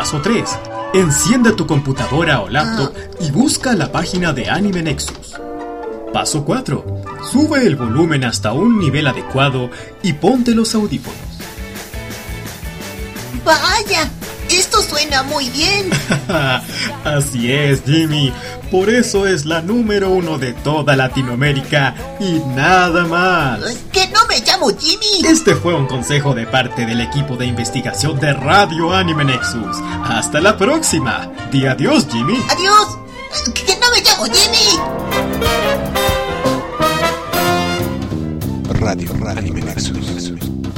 Paso 3. Enciende tu computadora o laptop y busca la página de Anime Nexus. Paso 4. Sube el volumen hasta un nivel adecuado y ponte los audífonos. ¡Vaya! ¡Esto suena muy bien! Así es, Jimmy. Por eso es la número 1 de toda Latinoamérica y nada más. ¡Que no me llamo Jimmy! Este fue un consejo de parte del equipo de investigación de Radio Anime Nexus. ¡Hasta la próxima! Di adiós, Jimmy. ¡Adiós! ¡Que no me llamo Jimmy! Radio Anime Nexus.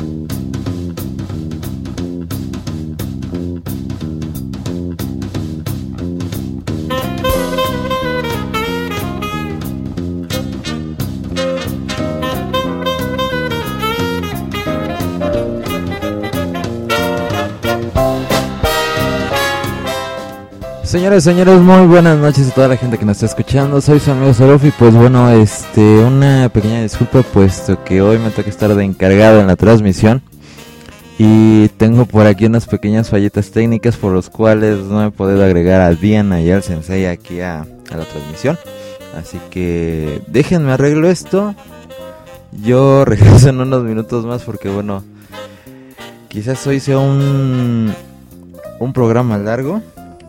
Señores, muy buenas noches a toda la gente que nos está escuchando. Soy su amigo Sorof y pues bueno, una pequeña disculpa puesto que hoy me toca estar de encargado en la transmisión y tengo por aquí unas pequeñas fallitas técnicas por los cuales no he podido agregar a Diana y al Sensei aquí a la transmisión. Así que déjenme arreglo esto. Yo regreso en unos minutos más porque bueno, quizás hoy sea un programa largo.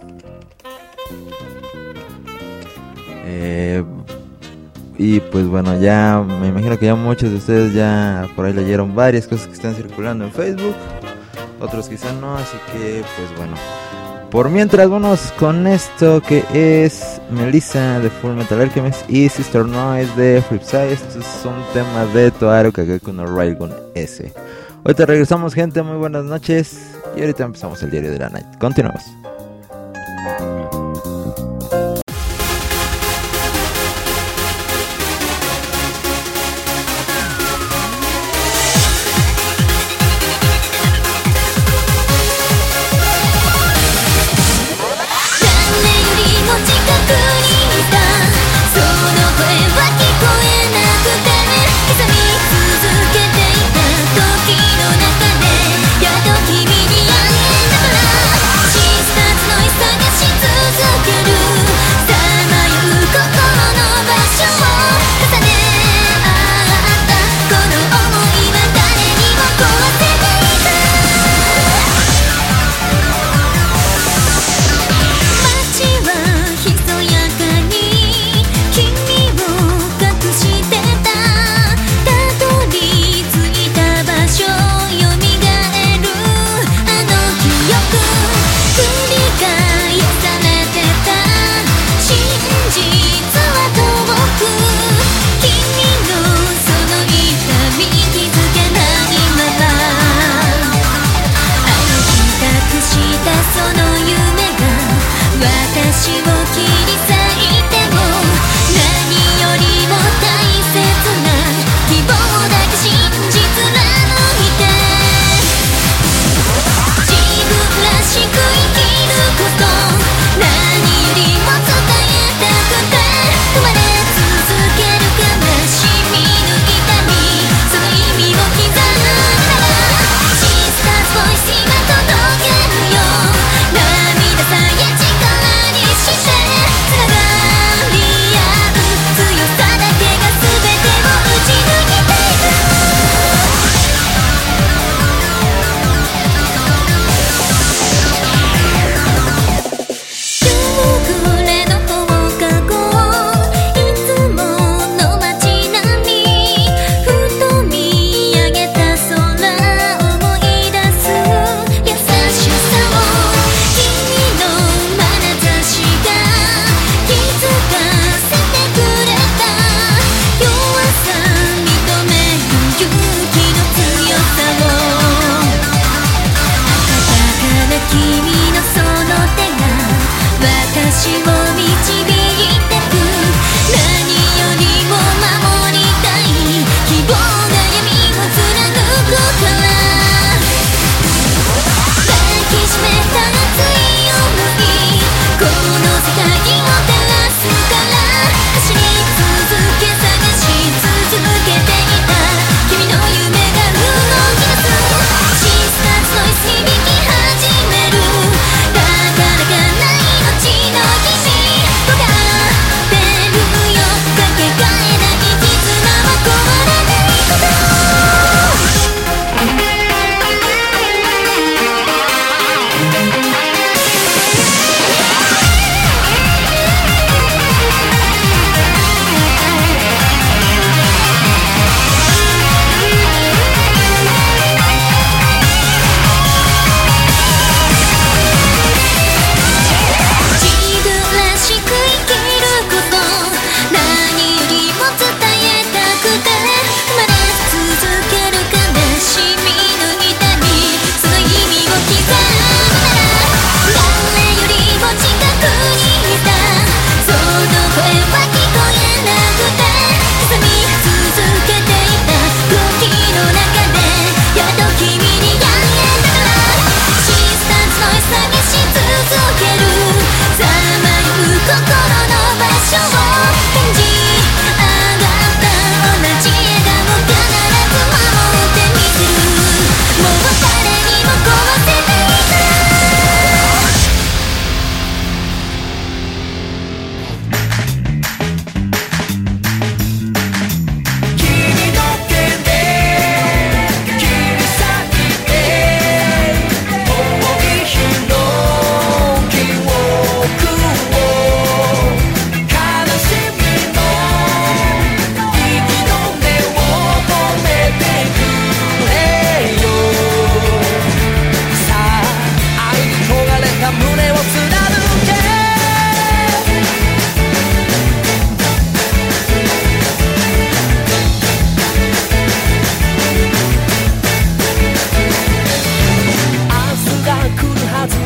Y pues bueno, ya me imagino que ya muchos de ustedes ya por ahí leyeron varias cosas que están circulando en Facebook, otros quizás no, así que pues bueno, por mientras vamos con esto que es Melissa de Full Metal Alchemist y Sister Noise de Flipside. Estos son temas de Toaru Kageko no Railgun S. Ahorita regresamos, gente, muy buenas noches y ahorita empezamos el diario de la night. Continuamos.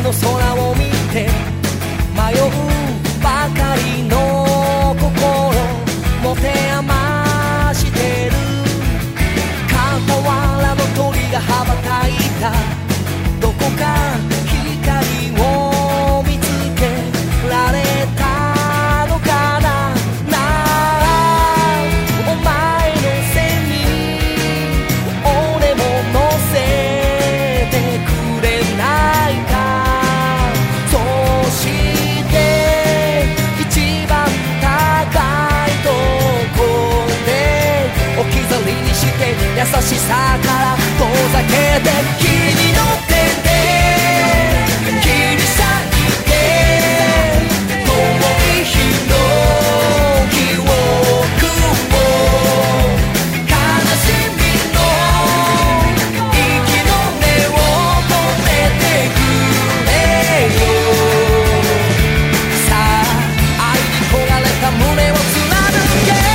の空を見て迷うばかりの心持て余してる傍らの鳥が羽ばたいたどこか光を見つけられたのかなお前の背に俺も乗せてくれないかそして一番高いとこで置き去りにして優しさから遠ざけて君に乗ってて切り裂いて遠い日の記憶を悲しみの息の根を止めてくれよさあ愛に焦がれた胸を貫け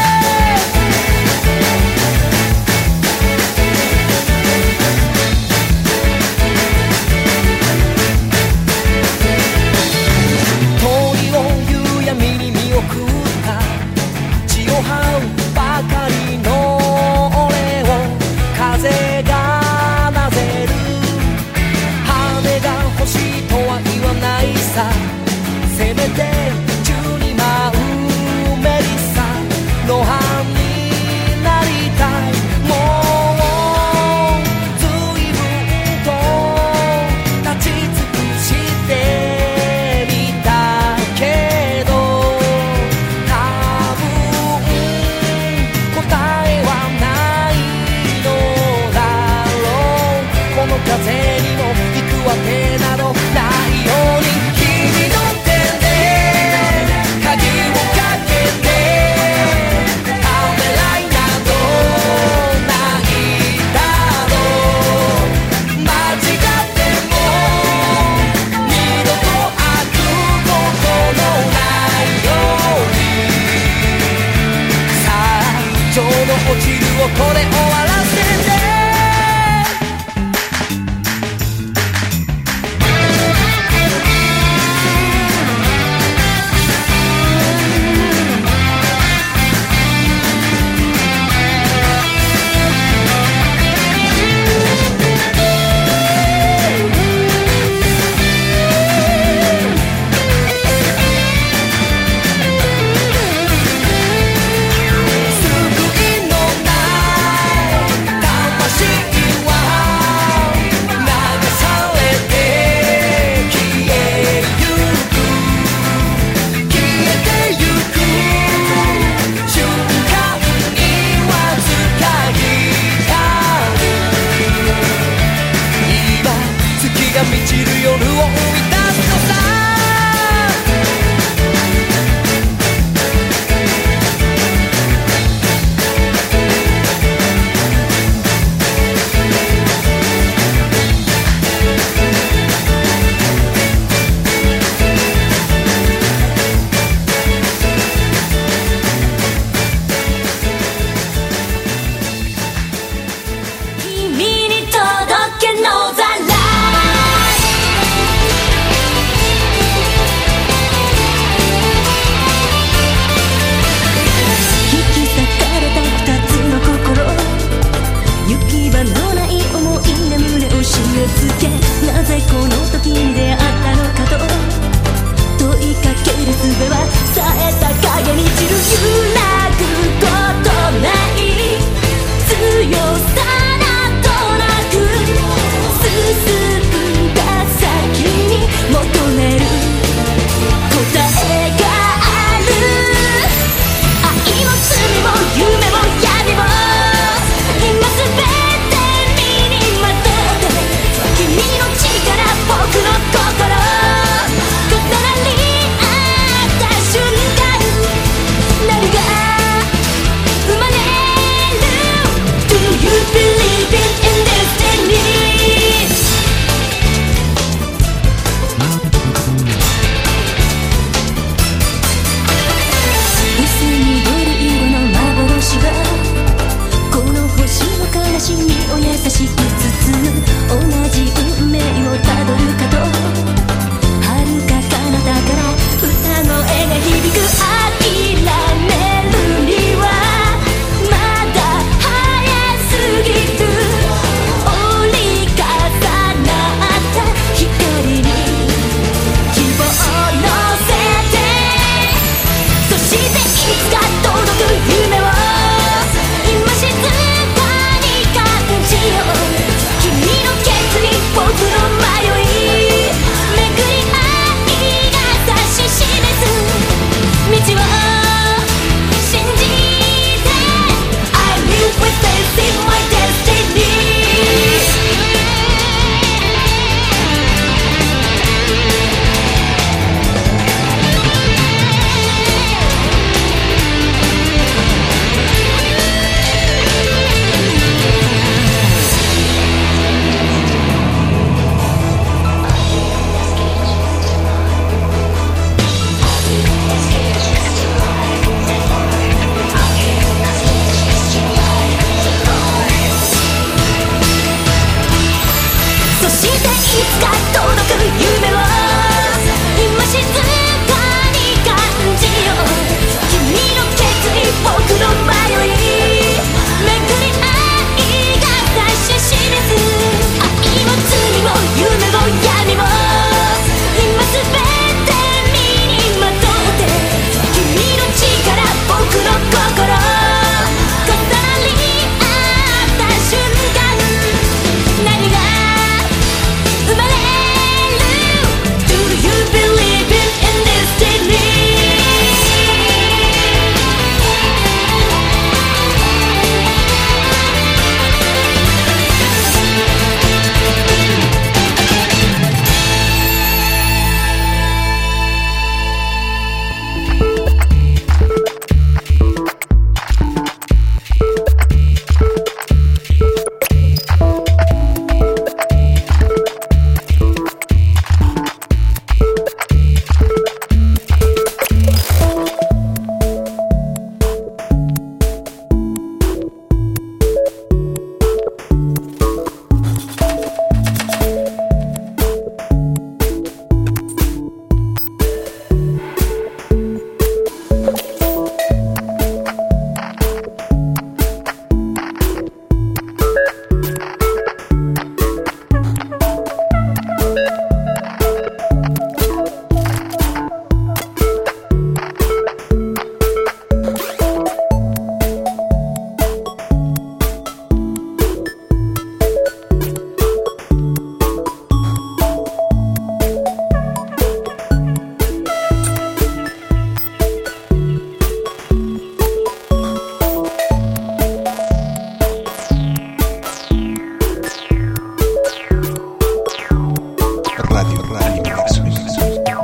せめて12万メリッサの班になりたいもう随分と立ち尽くしてみたけど多分答えはないのだろうこの風にも行くわけなどないように落ちるをこれ終わらせて満ちる夜を生み出すのさ君に届けのざら Radio Anime Nexus.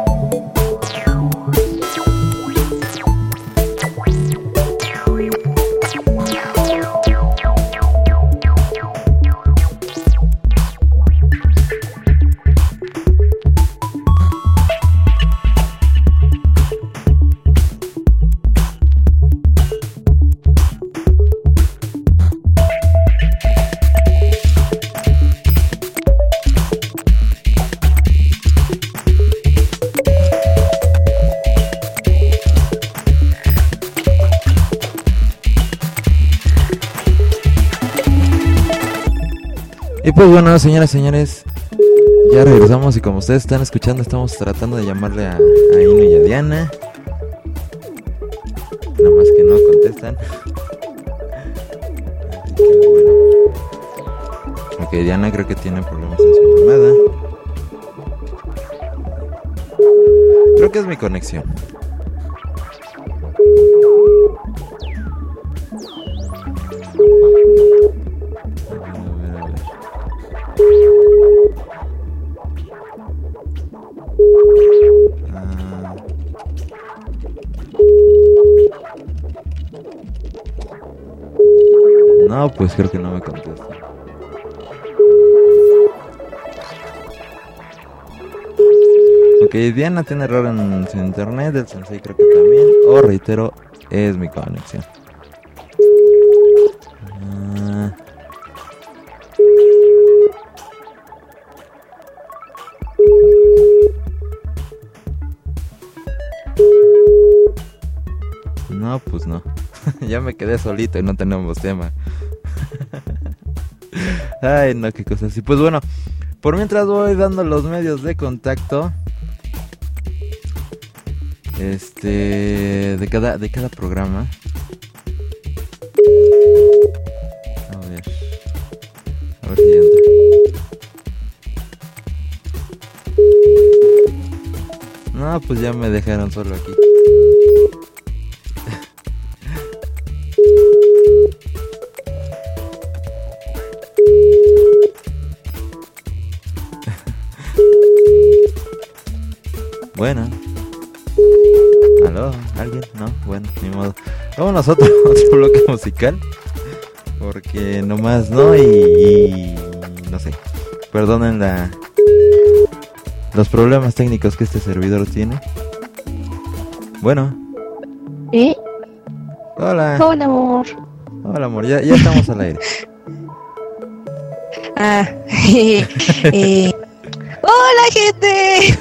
Y pues bueno, señoras y señores, ya regresamos y como ustedes están escuchando, estamos tratando de llamarle a Inu y a Diana. Nada más que no contestan. Así que bueno. Ok, Diana creo que tiene problemas en su llamada. Creo que es mi conexión. No, pues creo que no me contesta. Ok, Diana tiene error en su internet, el sensei creo que también. O reitero, es mi conexión. No, pues no. Ya me quedé solito y no tenemos tema. Ay, no, qué cosas así. Pues bueno, por mientras voy dando los medios de contacto. De cada programa. A ver si entra. No, pues ya me dejaron solo aquí. Bueno. ¿Aló? ¿Alguien? No, bueno, ni modo. Vámonos a otro bloque musical. Porque nomás no y no sé. Perdonen los problemas técnicos que este servidor tiene. Bueno. Hola. Hola, amor. Hola, amor. Ya estamos al aire. ¡Hola, gente!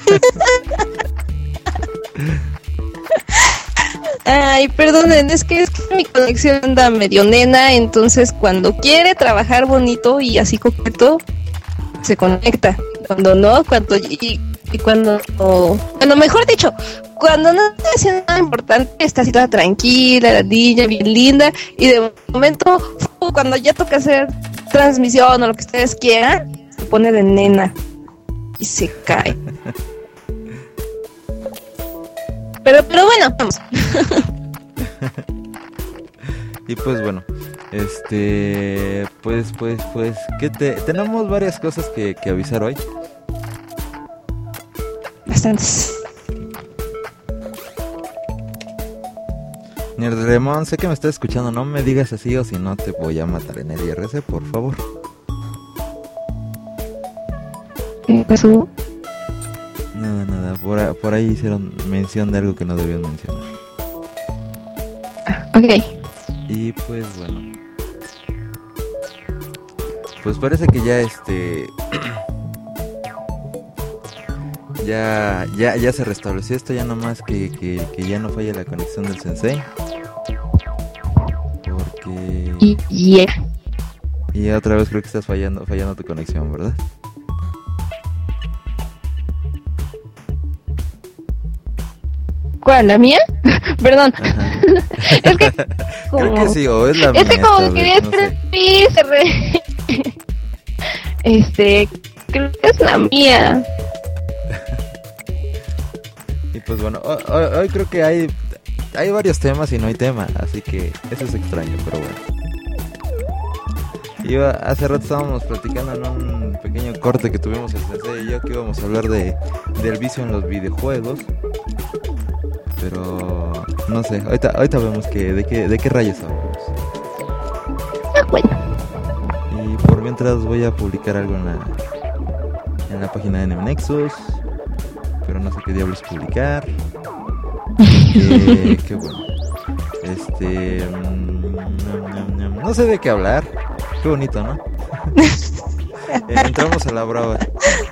Ay, perdonen, es que mi conexión anda medio nena, entonces cuando quiere trabajar bonito y así coqueto, se conecta. Cuando no, cuando mejor dicho, cuando no está haciendo nada importante, está así toda tranquila, la niña, bien linda, y de momento, cuando ya toca hacer transmisión o lo que ustedes quieran, se pone de nena y se cae. Pero bueno, vamos. Y pues bueno, pues que tenemos varias cosas que avisar hoy. Bastantes. Nerdremón, sé que me estás escuchando, no me digas así o si no te voy a matar en el IRC, por favor. ¿Qué pasó? Nada, por ahí hicieron mención de algo que no debían mencionar. Ok. Y pues bueno, pues parece que ya ya se restableció esto, ya nomás que ya no falla la conexión del sensei. Porque y otra vez creo que estás fallando tu conexión, ¿verdad? ¿Cuál? ¿La mía? Perdón. Es que creo que sí, o es la mía. Es que como quería no sé. Creo que es la mía. Y pues bueno, hoy creo que hay varios temas y no hay tema, así que eso es extraño, pero bueno. Hace rato estábamos platicando en un pequeño corte que tuvimos el Sensei y yo, que íbamos a hablar del vicio en los videojuegos. Pero no sé, ahorita vemos de qué rayos hablamos. Bueno. Y por mientras voy a publicar algo en la página de Anime Nexus, pero no sé qué diablos publicar. Qué bueno. No sé de qué hablar. Qué bonito, ¿no? Entramos a la brava.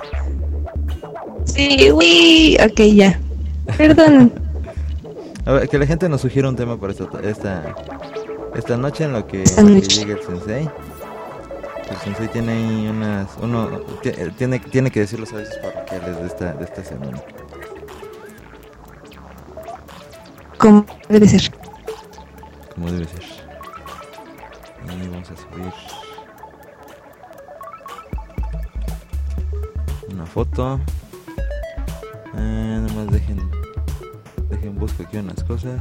Sí, uy. Ok, ya. Perdón. A ver, que la gente nos sugiera un tema para esta noche en lo que llegue el Sensei. El Sensei tiene ahí tiene que decir los avisos parroquiales de esta semana. Como debe ser. Como debe ser. Y vamos a subir una foto. Nomás dejen busco aquí unas cosas.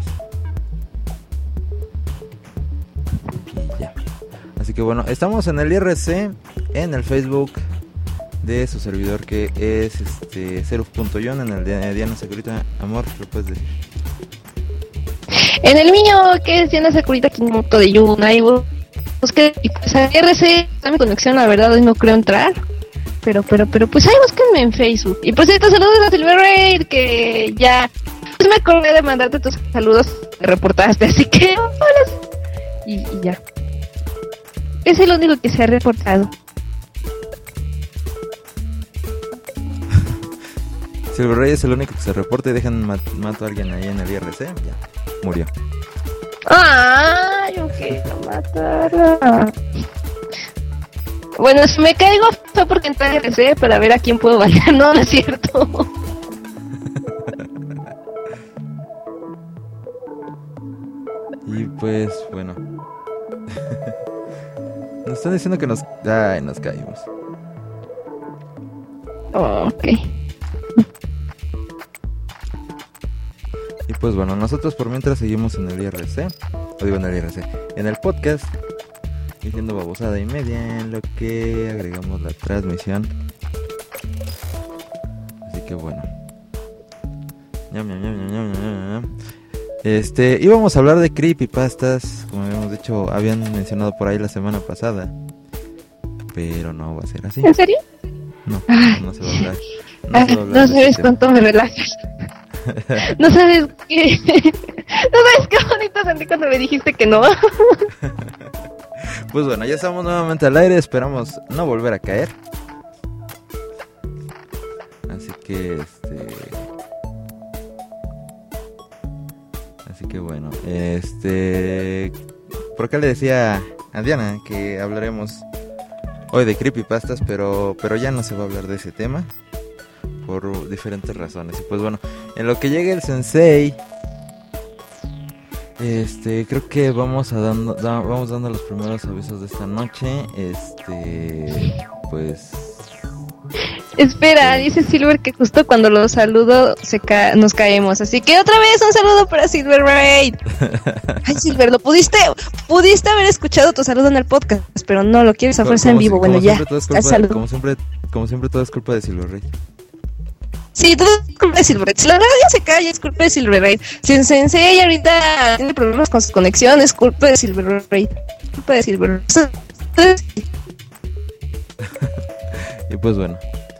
Y ya. Así que bueno, estamos en el IRC, en el Facebook de su servidor, que es Seruf.yon, en el de Diana Securita. Amor, ¿lo puedes decir? En el mío, que es Diana Securita Kimoto de Yuna, y busqué, y pues a IRC está mi conexión, la verdad hoy no creo entrar. Pero pues ahí búsquenme en Facebook. Y por cierto, saludos a Silver Raid, que ya pues me acordé de mandarte tus saludos que reportaste, así que hola. Y ya. Es el único que se ha reportado. Silver Raid es el único que se reporta y dejan mato a alguien ahí en el IRC. Ya, murió. ¡Ah! Yo quiero matarla. Bueno, si me caigo fue porque entré a IRC para ver a quién puedo bailar. No, no es cierto. Y pues, bueno. Nos están diciendo que nos caímos. Oh, ok. Y pues bueno, nosotros por mientras seguimos en el IRC. En el podcast, diciendo babosada y media en lo que agregamos la transmisión. Así que bueno. Íbamos a hablar de creepypastas, como habíamos dicho, habían mencionado por ahí la semana pasada. Pero no va a ser así. ¿En serio? No se va a hablar. No sabes cuánto me relajas. No sabes qué. No sabes qué bonito sentí cuando me dijiste que no. Pues bueno, ya estamos nuevamente al aire. Esperamos no volver a caer. Así que bueno, por acá le decía a Diana que hablaremos hoy de creepypastas, pero ya no se va a hablar de ese tema por diferentes razones. Y pues bueno, en lo que llegue el Sensei, creo que vamos dando los primeros avisos de esta noche. Pues espera, dice Silver que justo cuando los saludo nos caemos, así que otra vez un saludo para Silver Raid. Ay, Silver, lo pudiste haber escuchado tu saludo en el podcast, pero no lo quieres a fuerza en vivo. Bueno, ya. Como siempre todo es culpa de Silver Raid. Sí, todo es culpa de Silver Raid. Si la radio se cae, es culpa de Silver Raid. Si el Sensei ahorita tiene problemas con sus conexiones, es culpa de Silver Raid. Culpa de Silver Raid. Y pues bueno.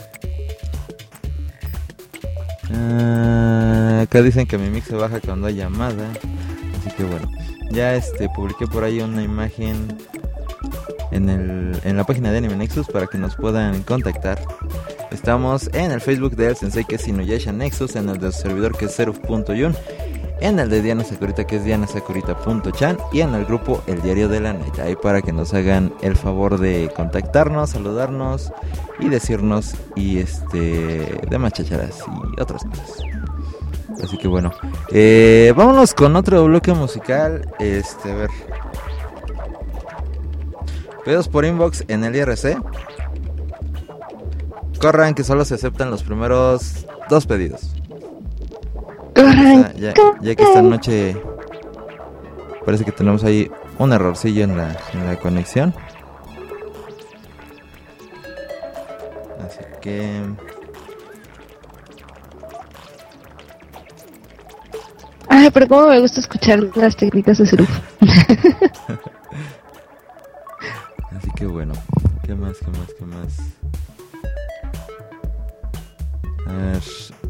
Acá dicen que mi mix se baja cuando hay llamada. Así que bueno, ya publiqué por ahí una imagen en la página de Anime Nexus para que nos puedan contactar. Estamos en el Facebook de El Sensei, que es Inuyasha Nexus, en el del servidor, que es Seruf.yun, en el de Diana Sakurita, que es dianasakurita.chan, y en el grupo El Diario de la Night, ahí para que nos hagan el favor de contactarnos, saludarnos y decirnos demás chacharas y otras cosas. Así que bueno, vámonos con otro bloque musical. A ver, pedidos por inbox en el IRC. Corran, que solo se aceptan los primeros 2 pedidos. Ya que esta noche parece que tenemos ahí un errorcillo en la conexión. que... Ay, pero cómo me gusta escuchar las técnicas de Seruf. Así que bueno, ¿qué más? A ver.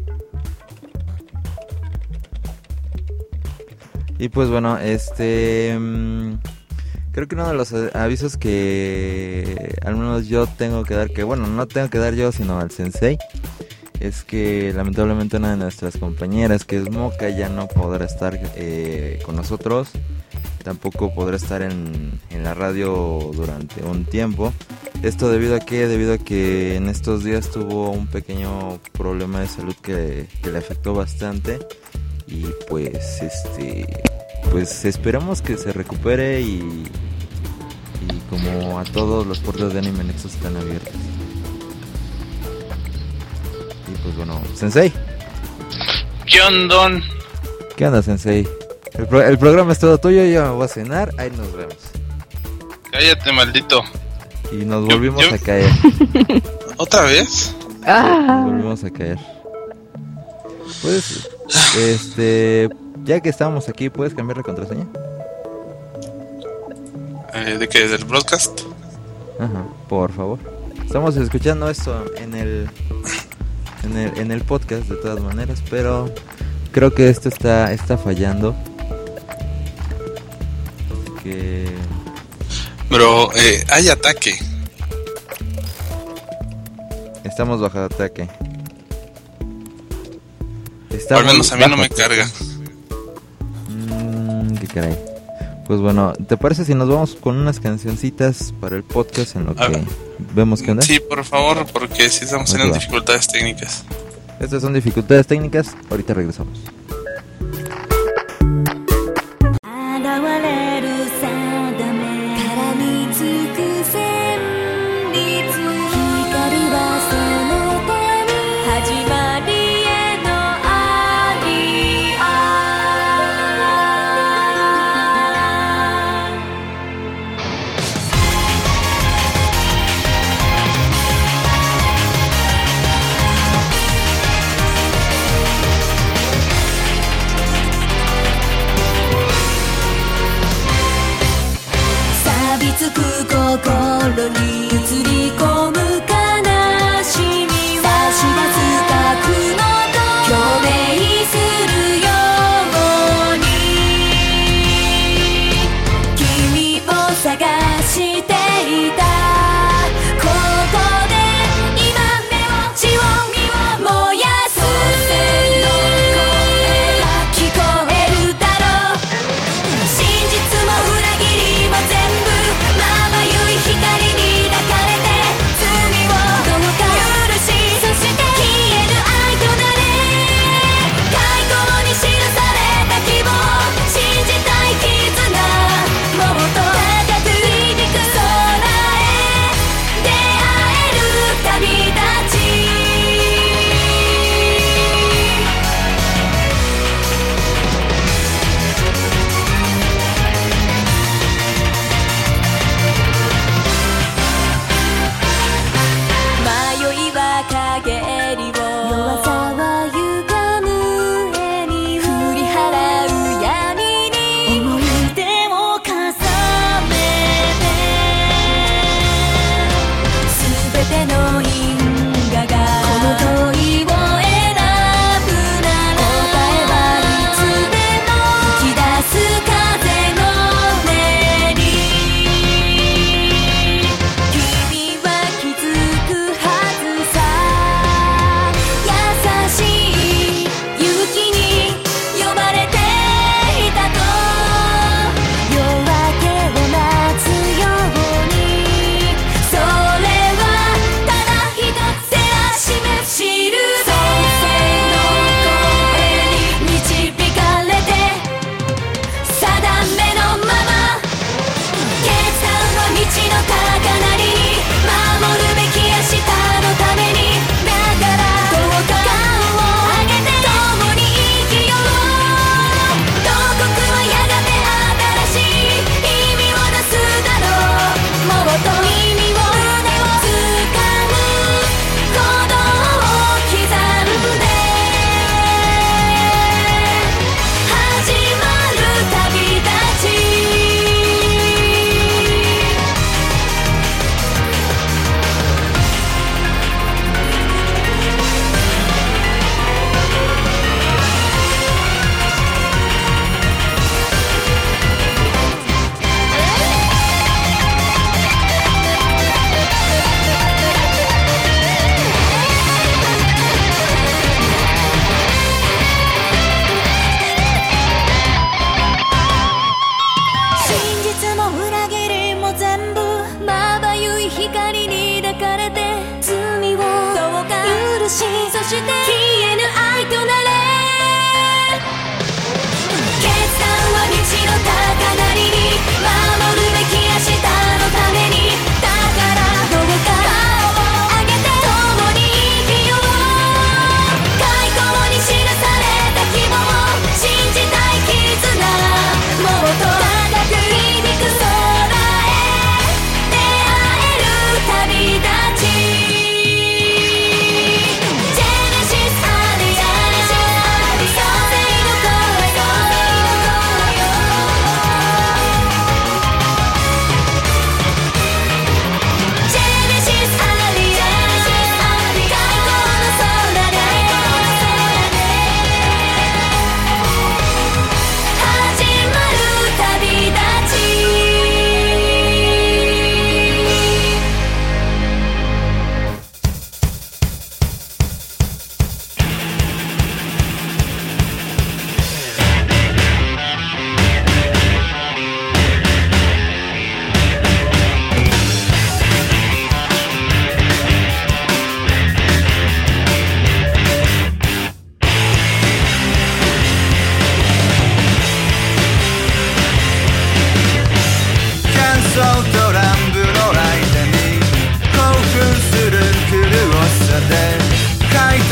Y pues bueno, creo que uno de los avisos que al menos yo tengo que dar, que bueno, no tengo que dar yo, sino al sensei, es que lamentablemente una de nuestras compañeras, que es Moca, ya no podrá estar con nosotros. Tampoco podrá estar en la radio durante un tiempo. Esto debido a que en estos días tuvo un pequeño problema de salud que le afectó bastante. Y pues pues esperamos que se recupere y como a todos los puertos de Anime Nexus están abiertos. Y pues bueno, Sensei. ¿Qué onda? ¿Qué onda, Sensei? El programa es todo tuyo, yo me voy a cenar, ahí nos vemos. Cállate, maldito. Y nos volvimos a caer. ¿Otra vez? Nos volvimos a caer. Pues, ya que estamos aquí, ¿puedes cambiar la contraseña? ¿De qué? ¿Del broadcast? Ajá, por favor. Estamos escuchando esto en el podcast de todas maneras, pero creo que esto está fallando. Así que... Pero hay ataque. Estamos bajo ataque. Al menos a mí no me carga. Qué caray. Pues bueno, ¿te parece si nos vamos con unas cancioncitas para el podcast en lo que vemos qué onda? Sí, por favor, porque si estamos teniendo dificultades técnicas. Estas son dificultades técnicas, ahorita regresamos.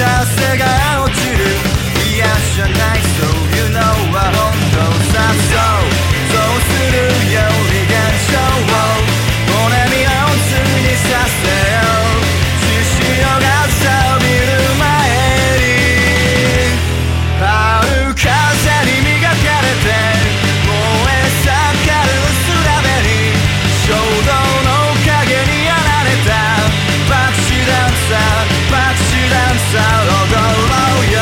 た汗が落ちる嫌じゃないそういうのは本当さそうするより現象を骨身をつにさせよう獅子王が錆びる前に春風に磨かれて燃え盛るすらべに衝動の影にやられたバクシダンサーバクシダンサー踊ろうよ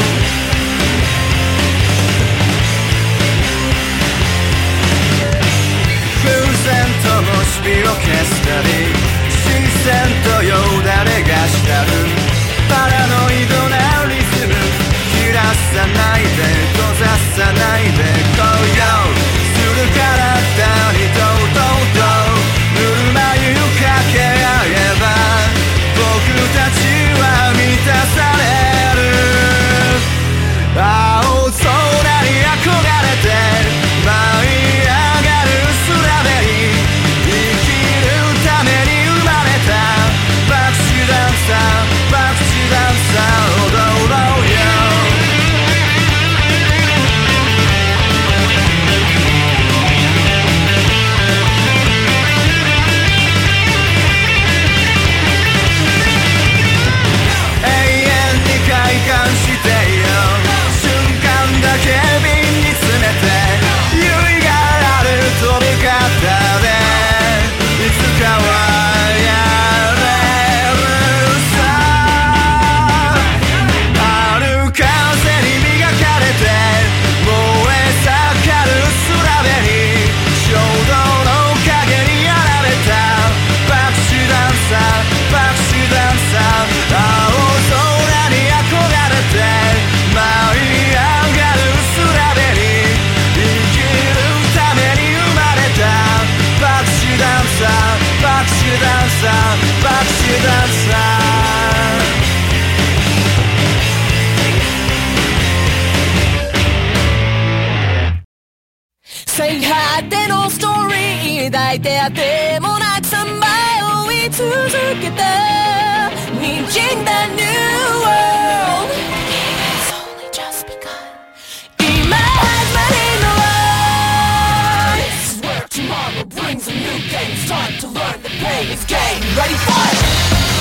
風船ともし火を消すたび視線とよだれがしたるパラノイドなリズム切らさないで閉ざさないで高揚する体にとうとうとぬるま湯かけ合えば僕たちは満たされる青空に憧れて舞い上がるすらべに生きるために生まれたバクシダンサーバクシダンサー踊ろうよ永遠に快感してよ瞬間だけ瓶に詰めて唯がある飛び方でいつかはやれるさ春風に磨かれて燃え盛るすらべに衝動の影にやられたバクシダンサーバクシダンサー青空に憧れて舞い上がるすらべに生きるために生まれたバクシダンサーバクシダンサーバクシダンサー最果てのストーリー抱いてあてもなくさまよい続けた滲んだ New World It's only just begun 今始まりの Life This is where tomorrow brings a new game It's time to learn the pain is gain Ready for it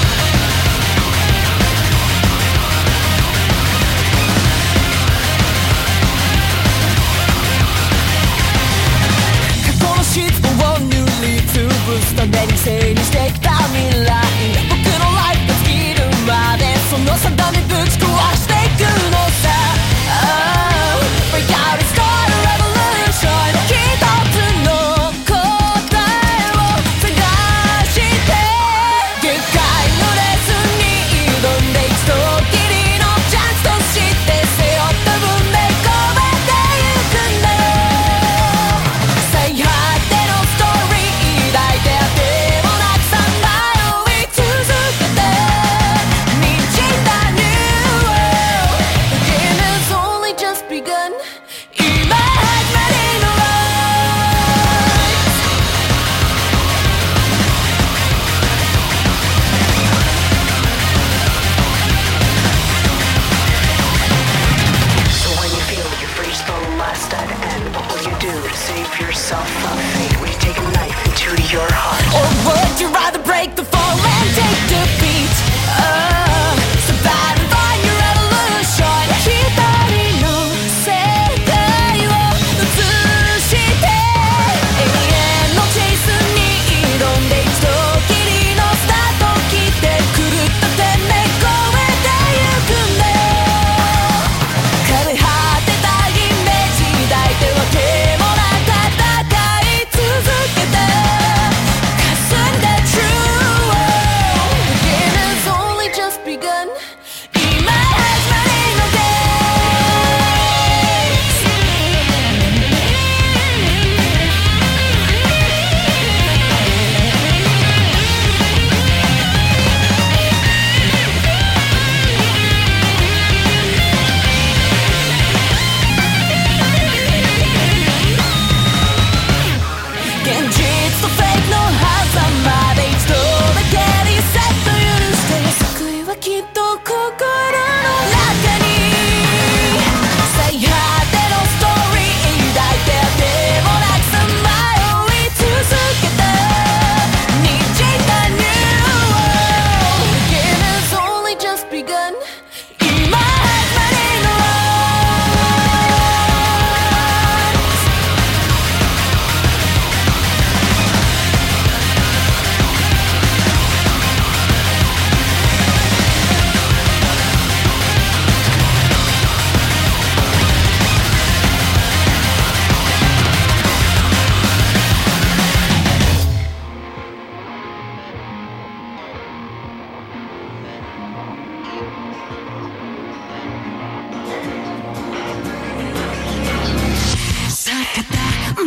湿度を塗りつぶすために整理してきた未来僕のライフが尽きるまでその定めぶち壊していくのさ Oh, break out and start a revolution 一つの答えを探して限界のレースに挑んで一度きりのチャンスとして背負った分で込めてゆくんだよ最果て抱いてあてもなくさまよい続けて滲んだ New World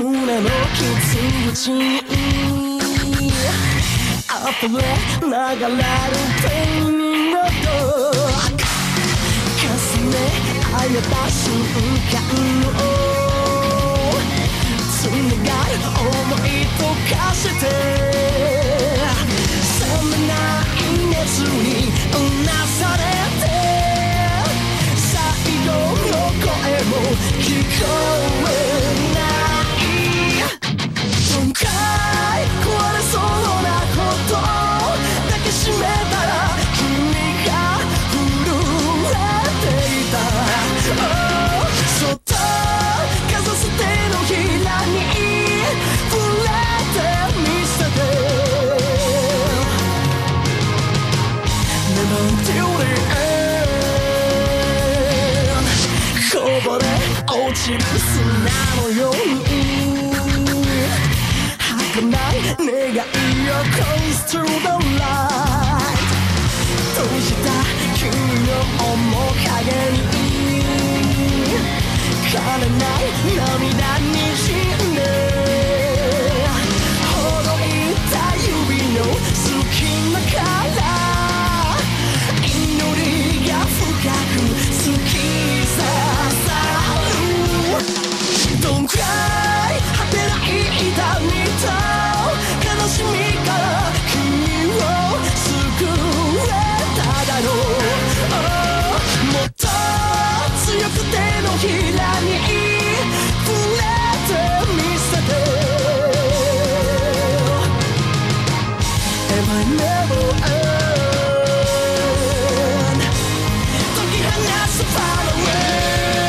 胸の傷口に溢れ流れるペンになど重ね合えた瞬間をつながる想い溶かして冷めない熱にうなされて最後の声も聞こえない今回壊れそうなこと抱きしめたら君が震えていた、そっとかざす手のひらに触れてみせて Never till the end こぼれ落ちる砂のように儚い願いを Close to the light 閉じた君の面影に枯れない涙にじんでほどいた指の隙間から祈りが深く突き刺さるどんくらい果てない痛みと悲しみから君を救えただろう、もっと強く手のひらに触れてみせて Am I never end 解き放つ Far away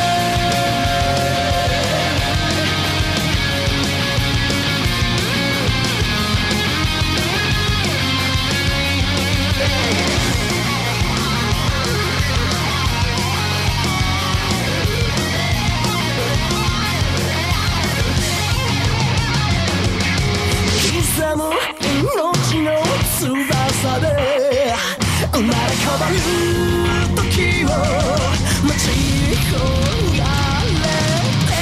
刻む命の翼で生まれ変わる時を待ち焦がれて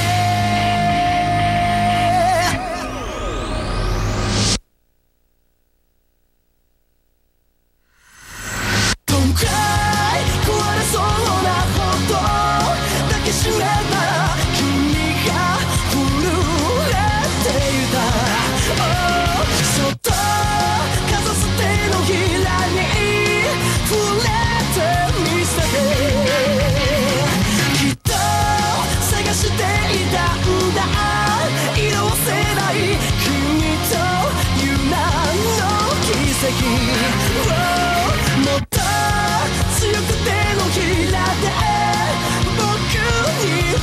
どんくらい壊れそうなこと抱きしめたら君が震えていたそっとかざす手のひらに触れてみせてきっと探していたんだ色褪せない君という名の奇跡もっと強く手のひらで僕に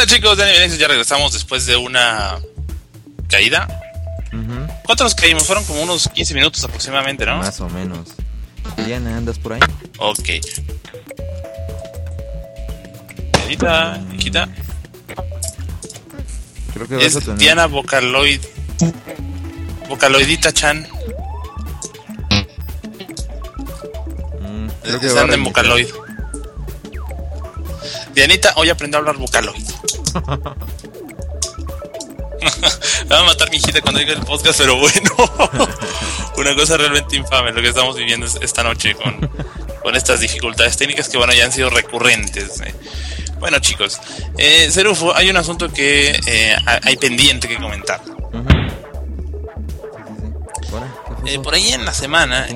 Hola chicos de Anime Nexus, ya regresamos después de una caída. ¿Cuánto nos caímos? Fueron como unos 15 minutos aproximadamente, ¿no? Más o menos. Diana, ¿andas por ahí? Ok. Dianita, hijita. Creo que vas a Es tener... Diana Vocaloidita Chan. Creo que Están va a en Vocaloid. Dianita, hoy aprendió a hablar Vocaloid. Me va a matar mi hijita cuando diga el podcast, pero bueno. Una cosa realmente infame lo que estamos viviendo esta noche con estas dificultades técnicas que, bueno, ya han sido recurrentes. Bueno, chicos, Serufo, hay un asunto que hay pendiente que comentar. Por ahí en la semana,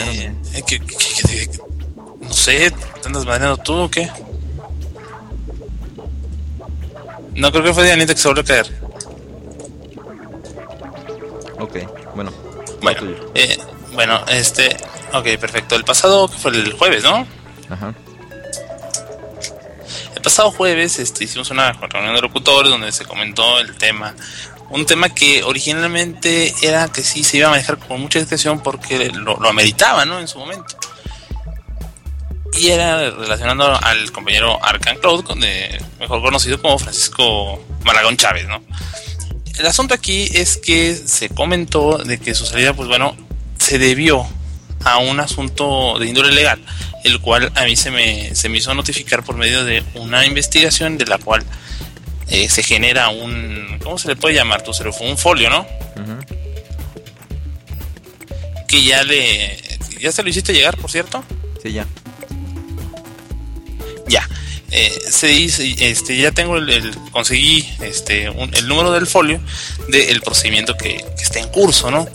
no sé, ¿te andas mareando tú o qué? No, creo que fue Dianita que se volvió a caer. Ok, bueno. Bueno, ok, perfecto. El pasado, que fue el jueves, ¿no? Ajá. El pasado jueves hicimos una reunión de locutores donde se comentó el tema. Un tema que originalmente era que sí se iba a manejar con mucha discreción porque lo ameritaba, ¿no? En su momento. Y era relacionando al compañero Arcan Cloud, mejor conocido como Francisco Malagón Chávez, ¿no? El asunto aquí es que se comentó de que su salida, pues bueno, se debió a un asunto de índole legal, el cual a mí se me hizo notificar por medio de una investigación de la cual se genera ¿cómo se le puede llamar? Fue un folio, ¿no? Uh-huh. Que ya se lo hiciste llegar, por cierto. Sí, ya. Ya. Se dice, ya tengo conseguí el número del folio del procedimiento que está en curso, ¿no?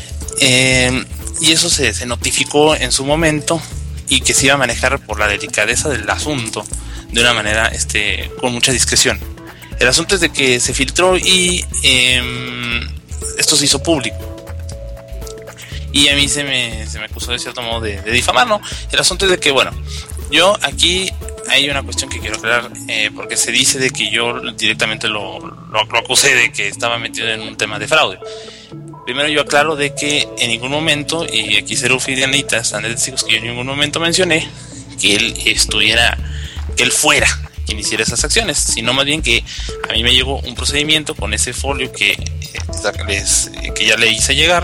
Y eso se notificó en su momento y que se iba a manejar por la delicadeza del asunto de una manera con mucha discreción. El asunto es de que se filtró y esto se hizo público. Y a mí se me acusó de cierto modo de difamar, ¿no? El asunto es de que, bueno, yo aquí hay una cuestión que quiero aclarar, porque se dice de que yo directamente lo acusé de que estaba metido en un tema de fraude. Primero yo aclaro de que en ningún momento, y aquí Serufo y Dianita están de testigos que yo en ningún momento mencioné que él fuera quien hiciera esas acciones, sino más bien que a mí me llegó un procedimiento con ese folio que ya le hice llegar,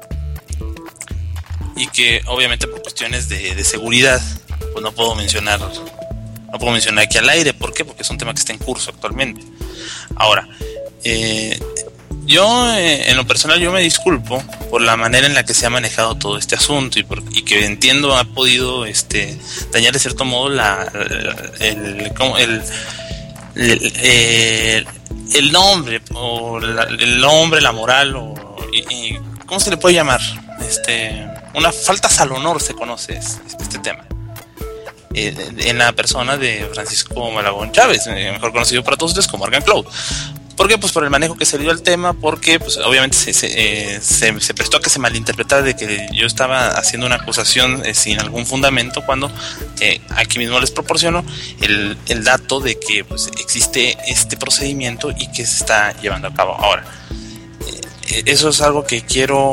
y que obviamente por cuestiones de seguridad pues no puedo mencionar aquí al aire. ¿Por qué? Porque es un tema que está en curso actualmente. Ahora, yo en lo personal yo me disculpo por la manera en la que se ha manejado todo este asunto y que entiendo ha podido dañar de cierto modo el nombre o el nombre, la moral y ¿cómo se le puede llamar? Una falta al honor se conoce este tema. En la persona de Francisco Malagón Chávez, mejor conocido para todos ustedes como Arcan Cloud. ¿Por qué? Pues por el manejo que se le dio al tema, porque pues obviamente se prestó a que se malinterpretara de que yo estaba haciendo una acusación sin algún fundamento, cuando aquí mismo les proporciono el dato de que pues existe este procedimiento y que se está llevando a cabo. Ahora, eso es algo que quiero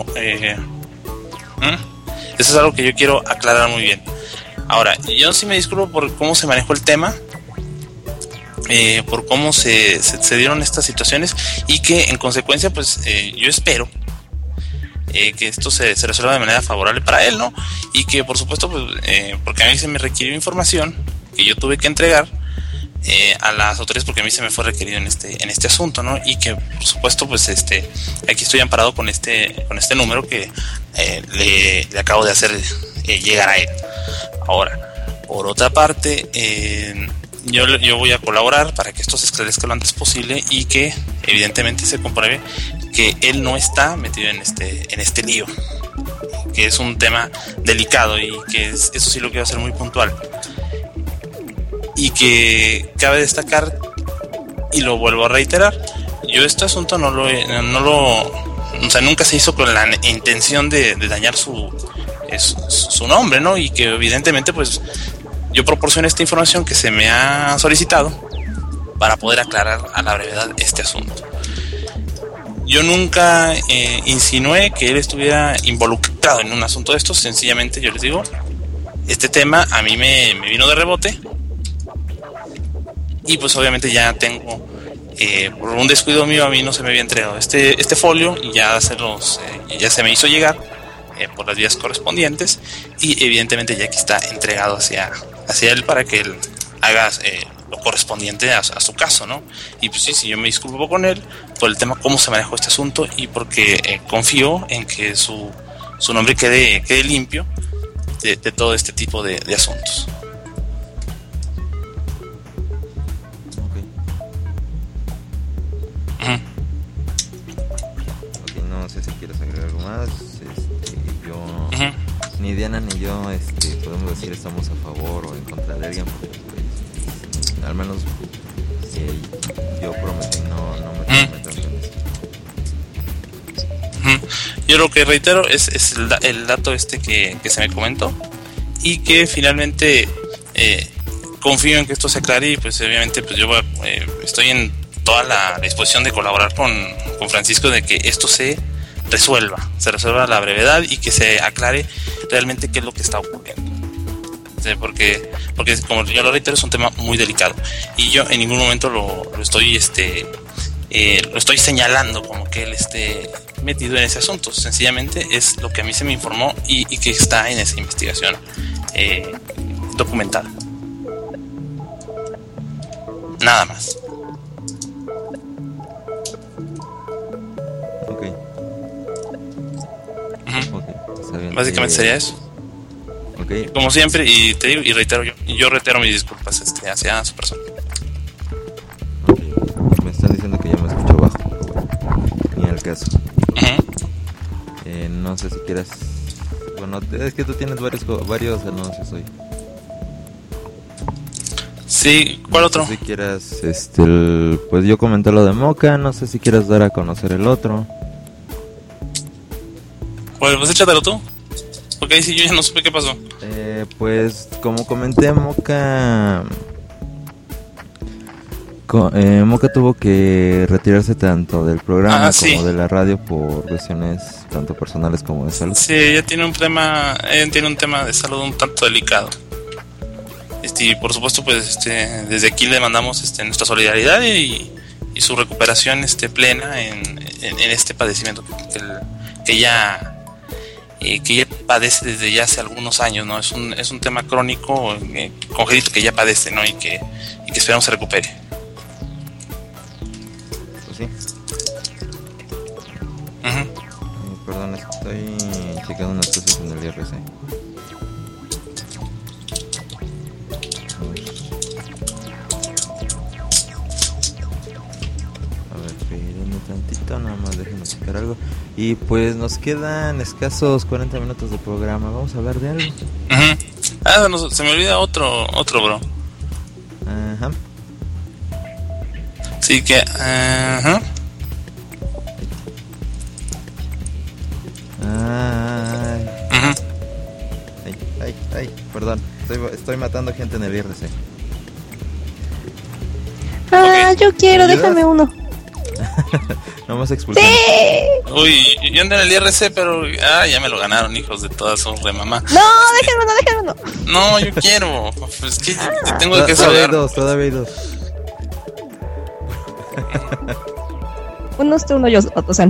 aclarar muy bien. Ahora, yo sí me disculpo por cómo se manejó el tema, por cómo se dieron estas situaciones, y que en consecuencia pues yo espero que esto se resuelva de manera favorable para él, ¿no? Y que por supuesto pues porque a mí se me requirió información que yo tuve que entregar a las autoridades, porque a mí se me fue requerido en este asunto, ¿no? Y que por supuesto pues aquí estoy amparado con este número que le acabo de hacer llegar a él. Ahora, por otra parte, yo voy a colaborar para que esto se esclarezca lo antes posible y que evidentemente se compruebe que él no está metido en este lío, que es un tema delicado y que eso sí lo quiero hacer muy puntual, y que cabe destacar, y lo vuelvo a reiterar, yo este asunto o sea, nunca se hizo con la intención de dañar su nombre, ¿no? Y que evidentemente pues yo proporcioné esta información que se me ha solicitado para poder aclarar a la brevedad este asunto. Yo nunca insinué que él estuviera involucrado en un asunto de estos. Sencillamente yo les digo, este tema a mí me vino de rebote, y pues obviamente ya tengo, por un descuido mío, a mí no se me había entregado este folio, y ya ya se me hizo llegar por las vías correspondientes, y evidentemente ya aquí está entregado hacia él para que él haga lo correspondiente a su caso, ¿no? Y pues sí, yo me disculpo con él por el tema, cómo se manejó este asunto, y porque confío en que su nombre quede limpio de todo este tipo de asuntos. Ok, no sé si quieres agregar algo más. Ni Diana ni yo podemos decir estamos a favor o en contra de alguien, porque pues, al menos yo prometí no me meter en esto. Yo lo que reitero es el dato que se me comentó, y que finalmente confío en que esto se aclare, y pues obviamente pues yo estoy en toda la disposición de colaborar con Francisco, de que esto se resuelva a la brevedad, y que se aclare realmente qué es lo que está ocurriendo. ¿Sí? Porque como yo lo reitero, es un tema muy delicado, y yo en ningún momento lo estoy señalando como que él esté metido en ese asunto. Sencillamente es lo que a mí se me informó, y que está en esa investigación documentada. Nada más. Está bien. Básicamente sería eso. Okay. Como siempre, y te digo y reitero, yo reitero mis disculpas hacia su persona. Okay. Me están diciendo que ya me escucho bajo, pero bueno, ni al caso. No sé si quieras. Bueno, es que tú tienes varios anuncios hoy. Sí, ¿cuál otro? No sé si quieras, pues yo comenté lo de Moca, no sé si quieras dar a conocer el otro. Pues échatelo tú, porque ahí sí yo ya no supe qué pasó. Pues como comenté, Moca tuvo que retirarse tanto del programa como de la radio por cuestiones tanto personales como de salud. Sí, ella tiene un tema de salud un tanto delicado. Y por supuesto, pues desde aquí le mandamos nuestra solidaridad y su recuperación plena en este padecimiento que ella padece desde ya hace algunos años, ¿no? Es un tema crónico, congénito, que ya padece, ¿no? Y que esperamos se recupere. Pues sí. Perdón, estoy checando unas cosas en el IRC. A ver, espérenme tantito, nada más déjenme checar algo. Y pues nos quedan escasos 40 minutos de programa. Vamos a hablar de algo. Se me olvida otro bro. Ajá. Sí que Ay, perdón. Estoy matando gente en el IRC. Okay. Yo quiero, déjame uno. No más expulsar. ¡Sí! Uy, yo ando en el IRC, pero ya me lo ganaron, hijos de todas sus de mamá. No, déjame uno. No, yo quiero. Pues que tengo que saber. Todavía hay dos. Uno usted, uno yo, Otosan.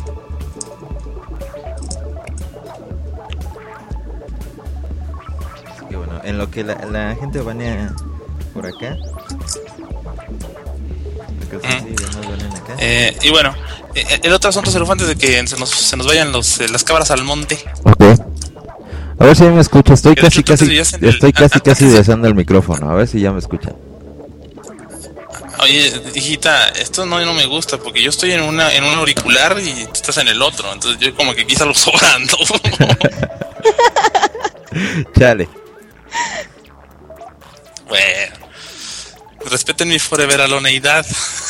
Que bueno, en lo que la gente banea por acá. Y bueno, el otro asunto se lo fue antes de que se nos vayan las cabras al monte. Okay. A ver si me escucha. Estoy casi besando el micrófono. A ver si ya me escucha. Oye, hijita, esto no me gusta porque yo estoy en un auricular y tú estás en el otro. Entonces yo como que quizá lo sobrando. Chale. Bueno, respeten mi foreveraloneidad.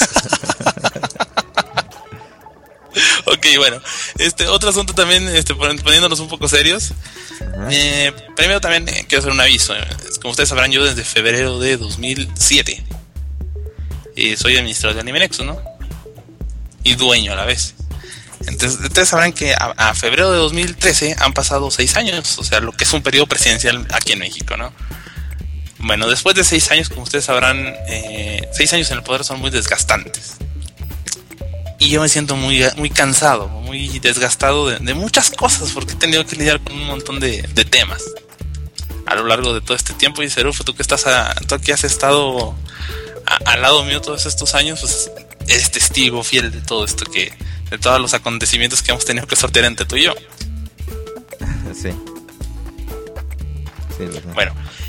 Ok, bueno, otro asunto también, poniéndonos un poco serios. Primero también quiero hacer un aviso. Como ustedes sabrán, yo desde febrero de 2007 soy administrador de Anime Nexus, ¿no? Y dueño a la vez. Entonces, ustedes sabrán que a febrero de 2013 han pasado 6 años, o sea, lo que es un periodo presidencial aquí en México, ¿no? Bueno, después de 6 años, como ustedes sabrán, 6 años en el poder son muy desgastantes. Y yo me siento muy cansado, muy desgastado de muchas cosas, porque he tenido que lidiar con un montón de temas a lo largo de todo este tiempo. Y Seruf, tú que has estado al lado mío todos estos años, pues eres testigo fiel de todo esto, de todos los acontecimientos que hemos tenido que sortear entre tú y yo. Sí. Sí, lo sé. Bueno,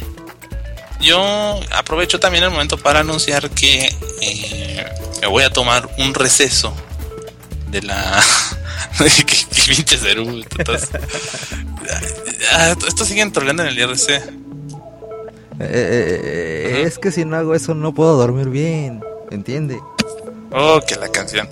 yo aprovecho también el momento para anunciar que me voy a tomar un receso de la... que pinche Serú. Esto siguen troleando en el IRC. Es que si no hago eso no puedo dormir bien, ¿entiende? Oh, que la canción.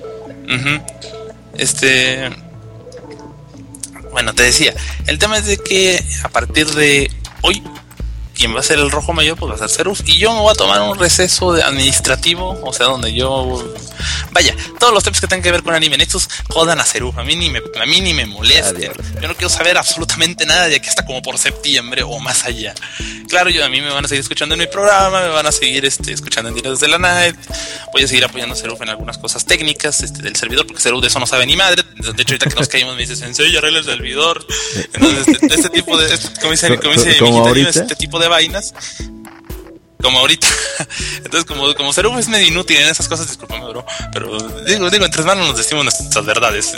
Bueno, te decía, el tema es de que a partir de hoy, quien va a ser el rojo mayor pues va a ser Seruf, y yo me voy a tomar un receso administrativo, o sea, donde yo... Vaya, todos los temas que tengan que ver con Anime Nexus jodan a Seruf, a mí ni me molesten. Yo no quiero saber absolutamente nada de aquí hasta como por septiembre o más allá. Claro, a mí me van a seguir escuchando en mi programa, me van a seguir escuchando en Directos de la Night. Voy a seguir apoyando a Seruf en algunas cosas técnicas del servidor, porque Seruf de eso no sabe ni madre. De hecho, ahorita que nos caímos me dice, Sensei, arregla el servidor. Entonces, este tipo de... como dice este tipo de vainas... Como ahorita. Entonces, como Seruf es medio inútil en esas cosas, discúlpame, bro, pero digo, entre manos nos decimos nuestras verdades.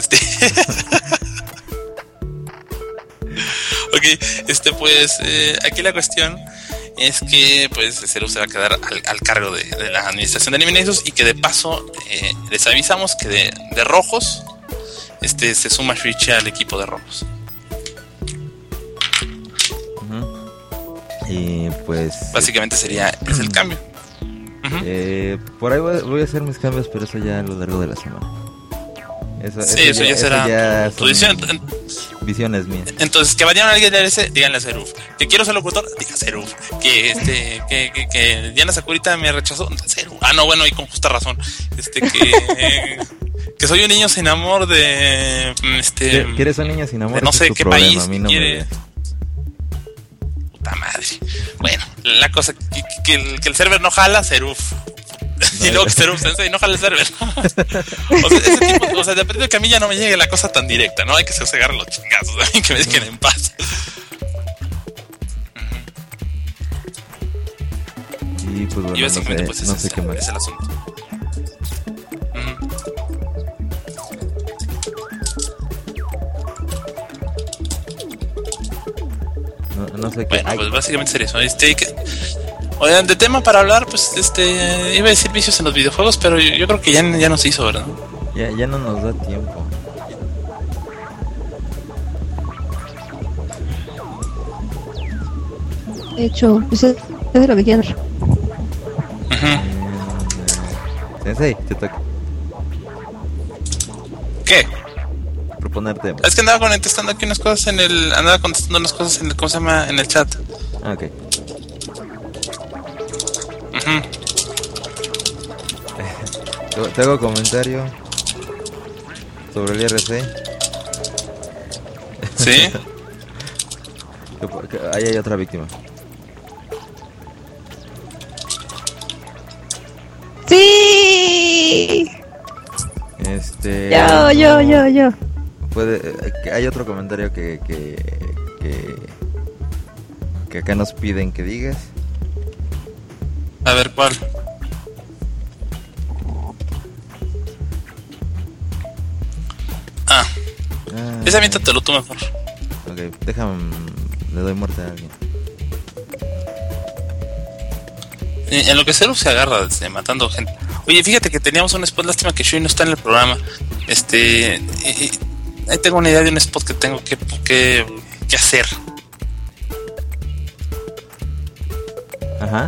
Ok, pues aquí la cuestión es que pues Seruf se va a quedar al cargo de la administración de Anime Nexus, y que de paso les avisamos que de rojos se suma Shuichi al equipo de rojos. Y pues básicamente es el cambio. Por ahí voy a hacer mis cambios, pero eso ya a lo largo de la semana. Eso ya será tu decisión. Visiones mías. Entonces, que vayan a alguien de ese, díganle a Seruf. Que quiero ser locutor, diga Seruf. Que Diana Sakurita me rechazó, Seruf. Ah, no, bueno, y con justa razón. Que soy un niño sin amor de ¿Quieres un niño sin amor? De no sé qué país quiere. Puta madre. Bueno, la cosa que el server no jala, Seruf. Y luego que Seruf Sensei no jala el server. Ese tipo, depende de que a mí ya no me llegue la cosa tan directa, ¿no? Hay que se agarren los chingazos, a mí que me dejen en paz. Y pues bueno, y básicamente no sé qué más. Es el asunto. No sé qué. Bueno, pues básicamente sería eso. Oigan, de tema para hablar, pues iba a decir vicios en los videojuegos, pero yo creo que ya no se hizo, ¿verdad? Ya no nos da tiempo. De hecho, pues es de lo que quieran. Sensei, te toca. ¿Qué? Proponer temas. Es que andaba contestando aquí unas cosas en el ¿cómo se llama? En el chat. Ok. Te hago comentario sobre el IRC. ¿Sí? Ahí hay otra víctima. ¡Sí! Yo. Hay otro comentario que acá nos piden que digas. A ver, ¿cuál? Ese aviéntatelo tú mejor. Ok, déjame, le doy muerte a alguien. En lo que Seruf se agarra matando gente. Oye, fíjate que teníamos un spot, lástima que Shui no está en el programa. Ahí tengo una idea de un spot que tengo que hacer. Ajá.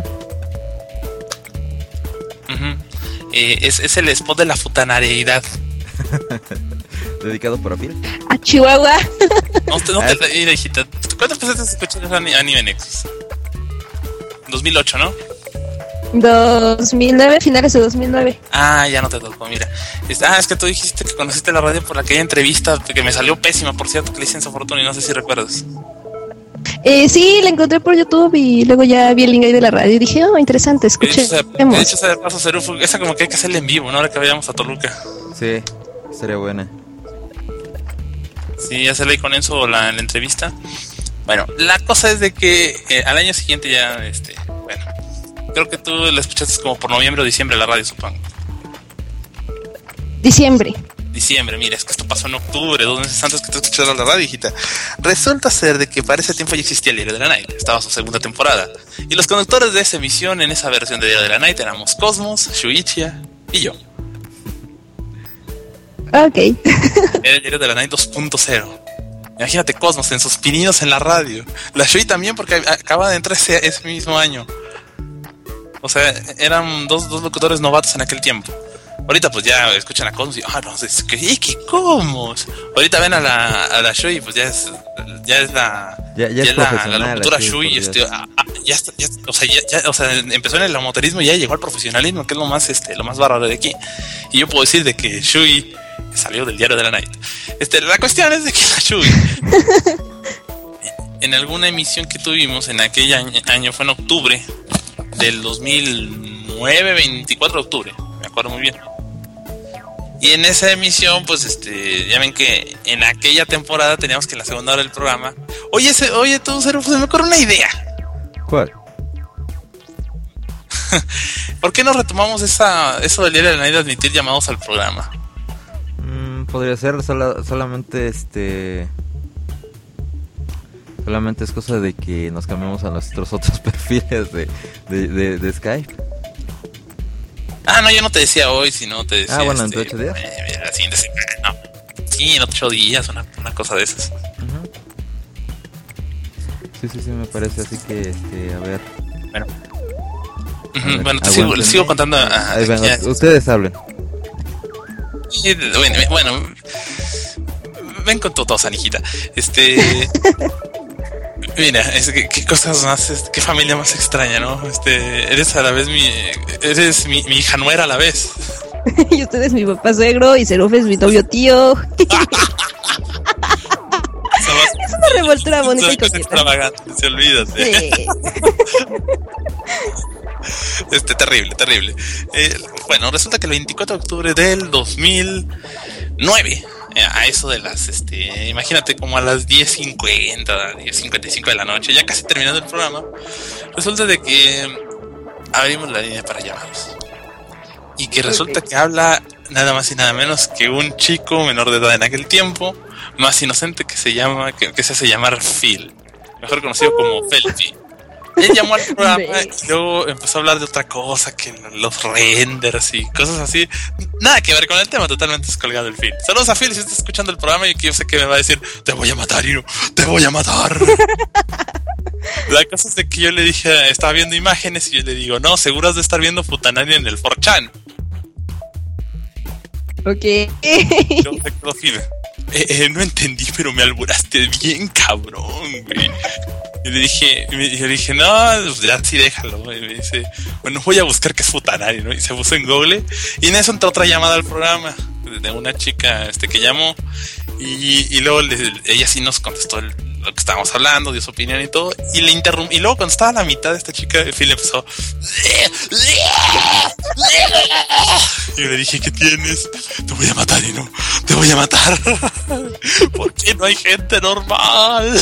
Es el spot de la futanareidad. ¿Dedicado por Afil? A Chihuahua. Mira, hijita, ¿cuándo empezaste a escuchar Anime Nexus? 2008, ¿no? 2009, finales de 2009. Ah, ya no te tocó, mira. Es que tú dijiste que conociste la radio por aquella entrevista que me salió pésima, por cierto, que le hice en Sofortuna y no sé si recuerdas. Sí, la encontré por YouTube y luego ya vi el link ahí de la radio y dije, oh, interesante, escuché. De hecho, esa de paso, Cerufo, esa como que hay que hacerla en vivo, ¿no? Ahora que vayamos a Toluca. Sí, sería buena. Sí, hacerla ahí con Enzo la entrevista. Bueno, la cosa es de que al año siguiente ya, bueno, creo que tú la escuchaste como por noviembre o diciembre la radio, supongo. Diciembre, mira, es que esto pasó en octubre, 2 meses antes que tú escucharas la radio, hijita. Resulta ser de que para ese tiempo ya existía el Diario de la Night, estaba su segunda temporada. Y los conductores de esa emisión en esa versión de Diario de la Night éramos Cosmos, Shuichia y yo. ok. Era el Diario de la Night 2.0. Imagínate Cosmos en sus pininos en la radio. La Shui también porque acaba de entrar ese mismo año. O sea, eran dos locutores novatos en aquel tiempo. Ahorita pues ya escuchan a Cosmos y no sé, ¿qué Cosmos? Ahorita ven a la Shui, pues ya es la locutora Shui, o sea, empezó en el amateurismo y ya llegó al profesionalismo, que es lo más bárbaro de aquí. Y yo puedo decir de que Shui salió del Diario de la Night. La cuestión es de que la Shui en alguna emisión que tuvimos en aquel año, fue en octubre del 2009, 24 de octubre, me acuerdo muy bien. Y en esa emisión, pues ya ven que en aquella temporada teníamos que en la segunda hora del programa. Oye tú, Cero, pues me ocurre una idea. ¿Cuál? ¿Por qué no retomamos eso del Diario de la Night de admitir llamados al programa? Podría ser solamente solamente es cosa de que nos cambiemos a nuestros otros perfiles de Skype. No, yo no te decía hoy, sino te decía. Bueno, en 8 días. Sí, en 8 días, una cosa de esas. Sí, me parece, así que, a ver. Bueno, te sigo contando. Ustedes hablen. Bueno, ven con tu tos, Anijita. Mira, qué cosas más, qué familia más extraña, ¿no? Eres a la vez eres mi hija nuera a la vez. Y usted es mi papá suegro y Seruf es mi novio tío. Es una revoltura bonita y coqueta. Extravagante, se olvídate. Sí. Terrible. Bueno, resulta que el 24 de octubre del 2009, a eso de las, imagínate como a las 10:50, 10:55 de la noche, ya casi terminando el programa, resulta de que abrimos la línea para llamados. Y que resulta que habla nada más y nada menos que un chico menor de edad en aquel tiempo, más inocente, que se hace llamar Phil, mejor conocido como Felty. Él llamó al programa y luego empezó a hablar de otra cosa, que los renders y cosas así. Nada que ver con el tema, totalmente descolgado el Phil. Saludos a Phil si está escuchando el programa y que yo sé que me va a decir, te voy a matar, Iro, te voy a matar. La cosa es de que yo le dije, estaba viendo imágenes y yo le digo, no, seguro has de estar viendo Futanari en el 4chan. Ok. Yo me quedo Phil. No entendí, pero me alburaste bien cabrón, güey. Y le dije, no, pues ya sí, déjalo. Y me dice, bueno, voy a buscar qué es Futanari, ¿no? Y se puso en Google. Y en eso entró otra llamada al programa de una chica que llamó. Y luego ella sí nos contestó lo que estábamos hablando, dio su opinión y todo. Y le interrumpí. Y luego cuando estaba a la mitad de esta chica, Phil empezó. Y yo le dije, ¿qué tienes? Te voy a matar, y no, te voy a matar. ¿Por qué no hay gente normal?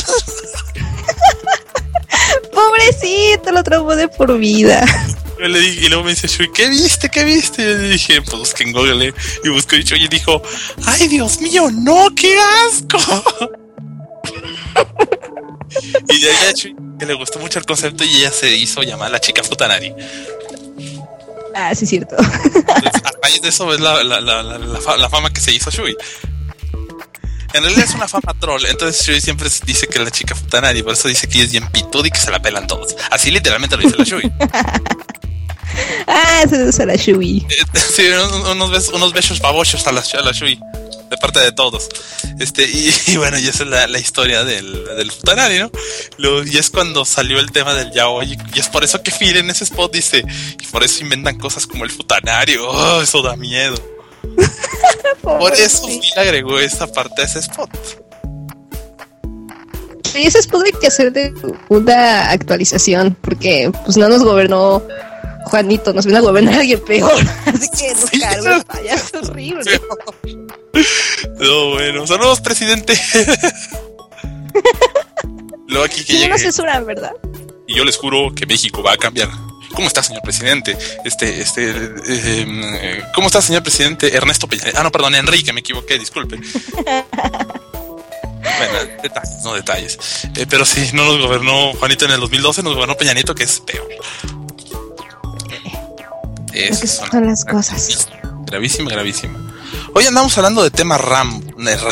Pobrecito, lo traumó de por vida. Yo le dije, y luego me dice Shui, ¿qué viste? Y yo le dije, pues busqué en Google, y busqué y Shui dijo, ¡ay, Dios mío, no, qué asco! Y de ahí a Shui que le gustó mucho el concepto y ella se hizo llamar la chica Futanari. Ah, sí, cierto. Entonces, a raíz de eso es la fama que se hizo Shui. En realidad es una fama troll. Entonces Shui siempre dice que la chica Futanari, por eso dice que ella es bien pituda y que se la pelan todos. Así literalmente lo dice la Shui. Se usa la Shui. Sí, unos besos babochos a la Shui. de parte de todos. Y bueno, y esa es la historia del futanario, ¿no? Y es cuando salió el tema del yaoi, y es por eso que Phil en ese spot dice, y por eso inventan cosas como el futanario. Oh, eso da miedo. Por eso Phil agregó esa parte a ese spot. Y ese spot hay que hacer de una actualización, porque pues no nos gobernó Juanito, nos vino a gobernar alguien peor. Así que nos cargó el payaso horrible. No, bueno, saludos, presidente. Luego aquí que no nos llegue. censuran, ¿verdad? Y yo les juro que México va a cambiar. ¿Cómo está, señor presidente? ¿Cómo está, señor presidente Ernesto Peña? Ah, no, perdón, Enrique, me equivoqué, disculpe. Bueno, detalles, no detalles. Pero sí, no nos gobernó Juanito en el 2012, nos gobernó Peña Nieto, que es peor. Esas son las cosas. Gravísima, gravísima. Hoy andamos hablando de tema Rambo.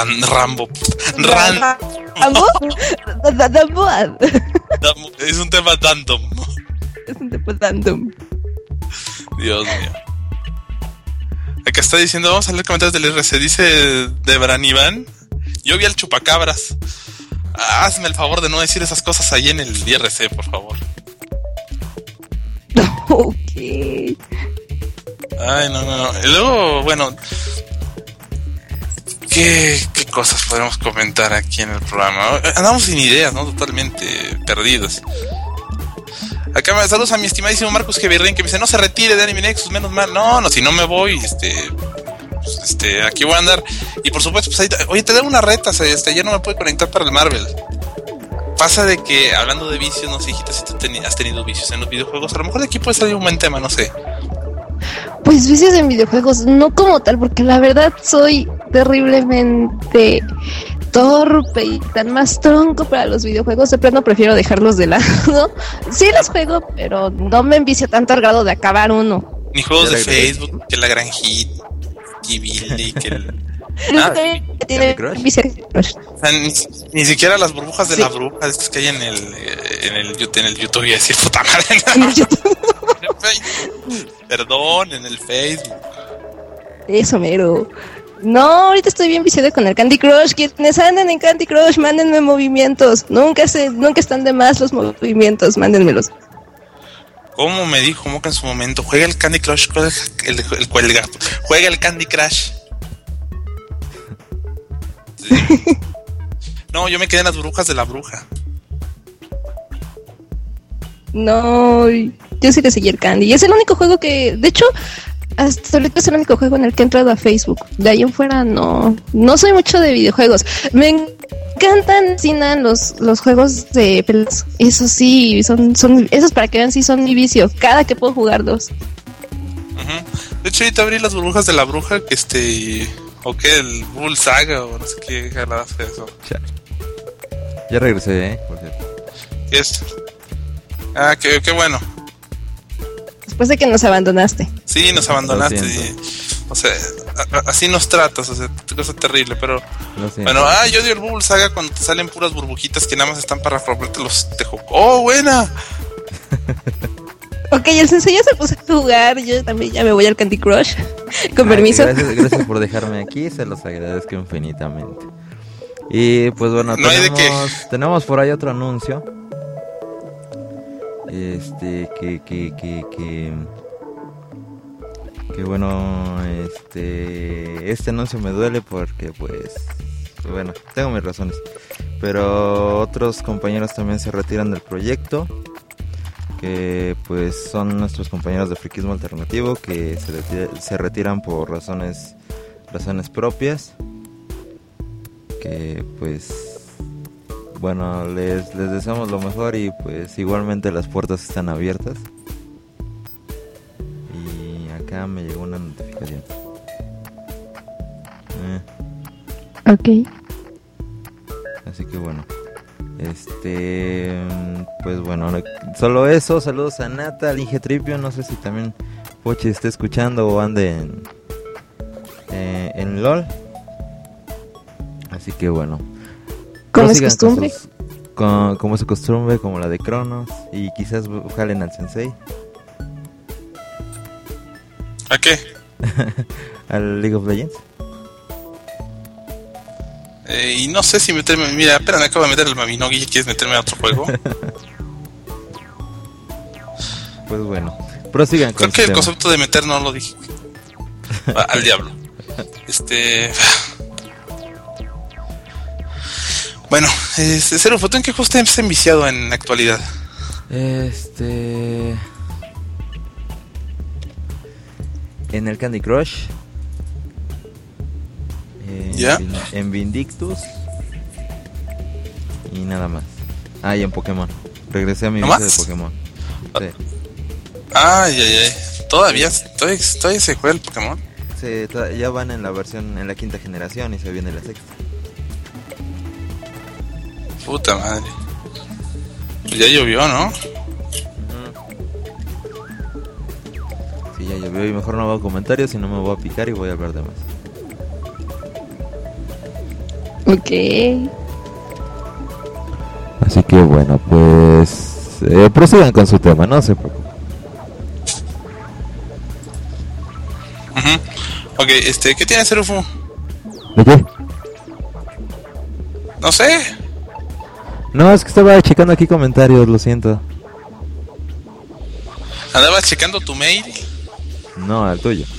Es un tema random. Es un tema random. Dios mío. Acá está diciendo, vamos a leer comentarios del RC. Dice Debran Iván, yo vi al chupacabras. Hazme el favor de no decir esas cosas ahí en el IRC, por favor. Ok. Ay, no. Y luego, bueno, ¿qué cosas podemos comentar aquí en el programa? Andamos sin ideas, ¿no? Totalmente perdidos. Acá me saludos a mi estimadísimo Marcus Gevirren, que me dice, no se retire de Anime Nexus, menos mal. No, si no me voy, aquí voy a andar. Y por supuesto, pues ahí, oye, te doy una reta, ya no me puedo conectar para el Marvel. Pasa de que, hablando de vicios, no sé, hijita, si tú has tenido vicios en los videojuegos, a lo mejor de aquí puede salir un buen tema, no sé. Pues vicios en videojuegos, no como tal, porque la verdad soy terriblemente torpe y tan más tronco para los videojuegos. De plano prefiero dejarlos de lado. Sí los juego, pero no me envicio tanto al grado de acabar uno. Ni juegos de Facebook, que la granjita, que Billy, que el... tiene vicio. O sea, ni siquiera las burbujas de la bruja estas que hay en el YouTube, y decir puta madre. Perdón, en el Facebook. Eso mero. No, ahorita estoy bien viciado con el Candy Crush. Quienes andan en Candy Crush, mándenme movimientos. Nunca están de más los movimientos, mándenmelos. Como me dijo Moca en su momento, juega el Candy Crush, juega el Candy Crush. Sí. No, yo me quedé en las burbujas de la bruja. No, yo sí le seguí el Candy. Y es el único juego que, de hecho, hasta ahorita es el único juego en el que he entrado a Facebook. De ahí en fuera no soy mucho de videojuegos. Me encantan, fascinan los juegos de peleas. Eso sí, son esos, para que vean, sí son mi vicio. Cada que puedo jugarlos. De hecho, ahorita abrí las burbujas de la bruja, o que el Bull Saga, o no sé qué jalada fue eso. Ya regresé, por cierto. ¿Qué es? Ah, qué bueno. Después de que nos abandonaste. Sí, nos abandonaste. O sea, así nos tratas, o sea, cosa terrible, pero... Bueno, yo odio el Bubble Saga cuando te salen puras burbujitas que nada más están para romperte los tejos. ¡Oh, buena! Ok, el sensei ya se puso a jugar, yo también ya me voy al Candy Crush. Con permiso. Gracias por dejarme aquí, se los agradezco infinitamente. Y pues bueno, no tenemos por ahí otro anuncio. Que bueno, este anuncio me duele porque pues bueno, tengo mis razones, pero otros compañeros también se retiran del proyecto, que pues son nuestros compañeros de Friquismo Alternativo, que se retiran por razones propias, que pues bueno, les deseamos lo mejor y pues igualmente las puertas están abiertas. Y acá me llegó una notificación. Ok. Así que bueno, pues bueno, solo eso. Saludos a Nata, al Inge Tripio. No sé si también Pochi esté escuchando o ande en LOL. Así que bueno, como es costumbre. Como es costumbre, como la de Cronos. Y quizás jalen al Sensei. ¿A qué? Al League of Legends. Y no sé si meterme... Mira, apenas me acabo de meter el Mabinogi. ¿Quieres meterme a otro juego? Pues bueno, prosigan con Creo que el tema. concepto de meter no lo dije. Al diablo. Bueno, Cero, ¿tú en qué juego estás enviciado en la actualidad? En el Candy Crush. ¿Ya? En Vindictus. Y nada más. Ah, y en Pokémon. Regresé a mi ¿No vicio más? de Pokémon. Sí. Ay. ¿Todavía se juega el Pokémon? Sí, ya van en la versión, en la 5ª generación y se viene la 6ª. Puta madre. Pues ya llovió, ¿no? Sí, ya llovió y mejor no hago comentarios y no me voy a picar y voy a hablar de más. Ok. Así que bueno, pues prosigan con su tema, no se preocupen. Ok, ¿qué tiene Cerufu? ¿De qué? No sé. No, es que estaba checando aquí comentarios, lo siento. ¿Andabas checando tu mail? No, el tuyo.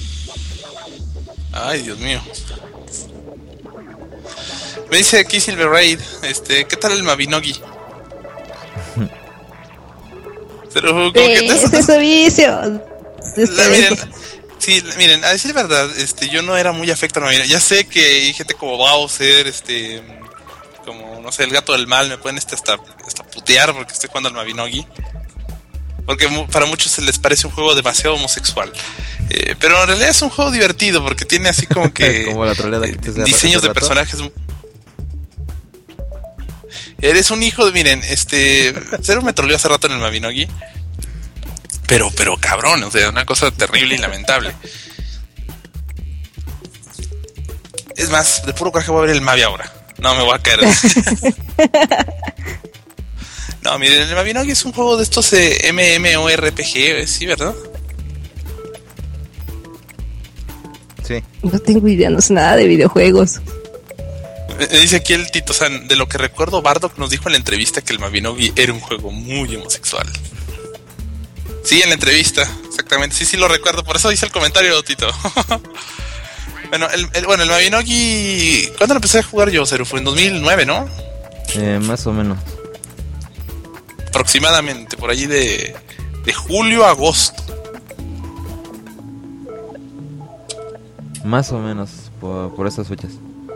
Ay, Dios mío. Me dice aquí Silver Raid, ¿qué tal el Mabinogi? Pero como que Ese es su vicio. Miren, a decir verdad, yo no era muy afecto al Mabinogi. Ya sé que hay gente como Bowser, como, no sé, el gato del mal, me pueden hasta putear porque estoy jugando al Mabinogi. Porque para muchos se les parece un juego demasiado homosexual. Pero en realidad es un juego divertido porque tiene así como que como la troleada que te diseños de personajes. Eres un hijo de... Miren, Cero me troleó hace rato en el Mabinogi. Pero cabrón, o sea, una cosa terrible y lamentable. Es más, de puro coraje voy a ver el Mavi ahora. No, me voy a caer. No, miren, el Mabinogi es un juego de estos MMORPG, ¿sí, verdad? Sí. No tengo idea, no sé nada de videojuegos. Dice aquí el Tito San, de lo que recuerdo, Bardock nos dijo en la entrevista que el Mabinogi era un juego muy homosexual. Sí, en la entrevista, exactamente. Sí, lo recuerdo, por eso hice el comentario, Tito. Bueno, el Mabinogi... ¿Cuándo lo empecé a jugar yo, Cero? Fue en 2009, ¿no? Más o menos. Aproximadamente, por allí de julio a agosto. Más o menos, por esas fechas.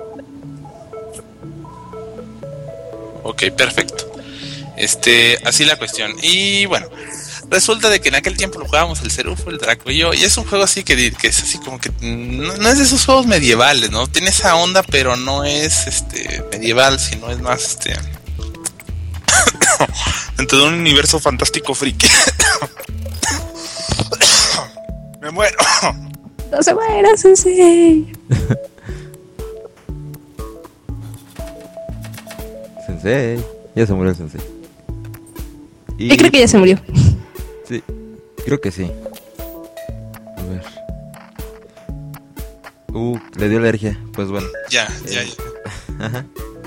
Ok, perfecto. Así la cuestión. Y bueno, resulta de que en aquel tiempo lo jugábamos el Cerufo, el Draco y yo. Y es un juego así que es así como que no es de esos juegos medievales, ¿no? Tiene esa onda, pero no es medieval, sino es más dentro de un universo fantástico friki. Me muero. No se muera, Sensei. Sensei. Ya se murió el Sensei. Y creo que ya se murió. Sí, creo que sí. A ver. Le dio alergia. Pues bueno. Ya. Ajá.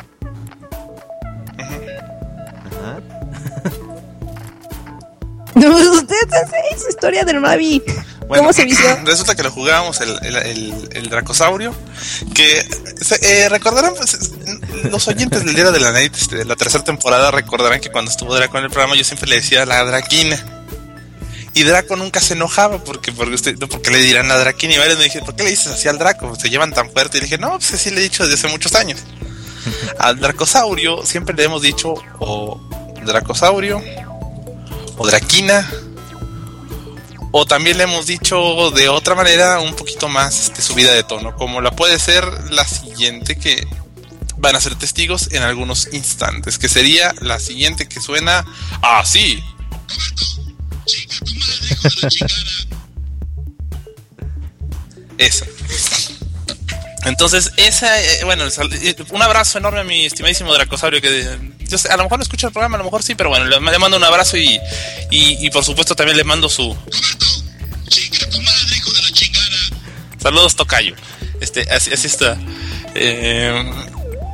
No, usted, Sensei, su historia del Mavi. Bueno, ¿Cómo se vició? Resulta que lo jugábamos el Dracosaurio. Que recordarán, pues, los oyentes del Día de la Night de la tercera temporada recordarán que cuando estuvo Draco en el programa yo siempre le decía la Draquina. Y Draco nunca se enojaba porque le dirán la Draquina. Y varios me dijeron, ¿por qué le dices así al Draco? Se llevan tan fuerte. Y le dije, no, pues así le he dicho desde hace muchos años. Al Dracosaurio siempre le hemos dicho o Dracosaurio o Draquina. O también le hemos dicho de otra manera un poquito más subida de tono, como la puede ser la siguiente, que van a ser testigos en algunos instantes, que sería la siguiente, que suena así. Esa. Entonces, un abrazo enorme a mi estimadísimo Dracosaurio, que yo sé, a lo mejor no escucha el programa, a lo mejor sí, pero bueno, le mando un abrazo y por supuesto también le mando su... Saludos, tocayo. Así está.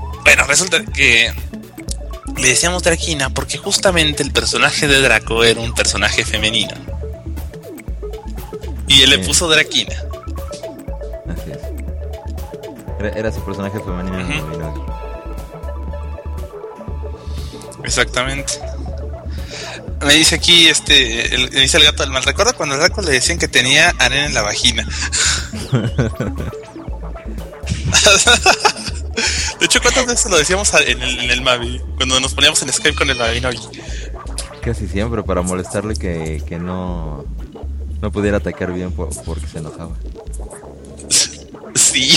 resulta que le decíamos Drakina porque justamente el personaje de Draco era un personaje femenino. Y él le puso Drakina. Así es. Era su personaje femenino. Uh-huh. Exactamente. Me dice aquí, le dice el gato del mal. ¿Recuerda cuando al Draco le decían que tenía arena en la vagina? De hecho, ¿cuántas veces lo decíamos en el Mavi? Cuando nos poníamos en Skype con el Mavinogi. Casi siempre para molestarle que no pudiera atacar bien porque se enojaba. Sí.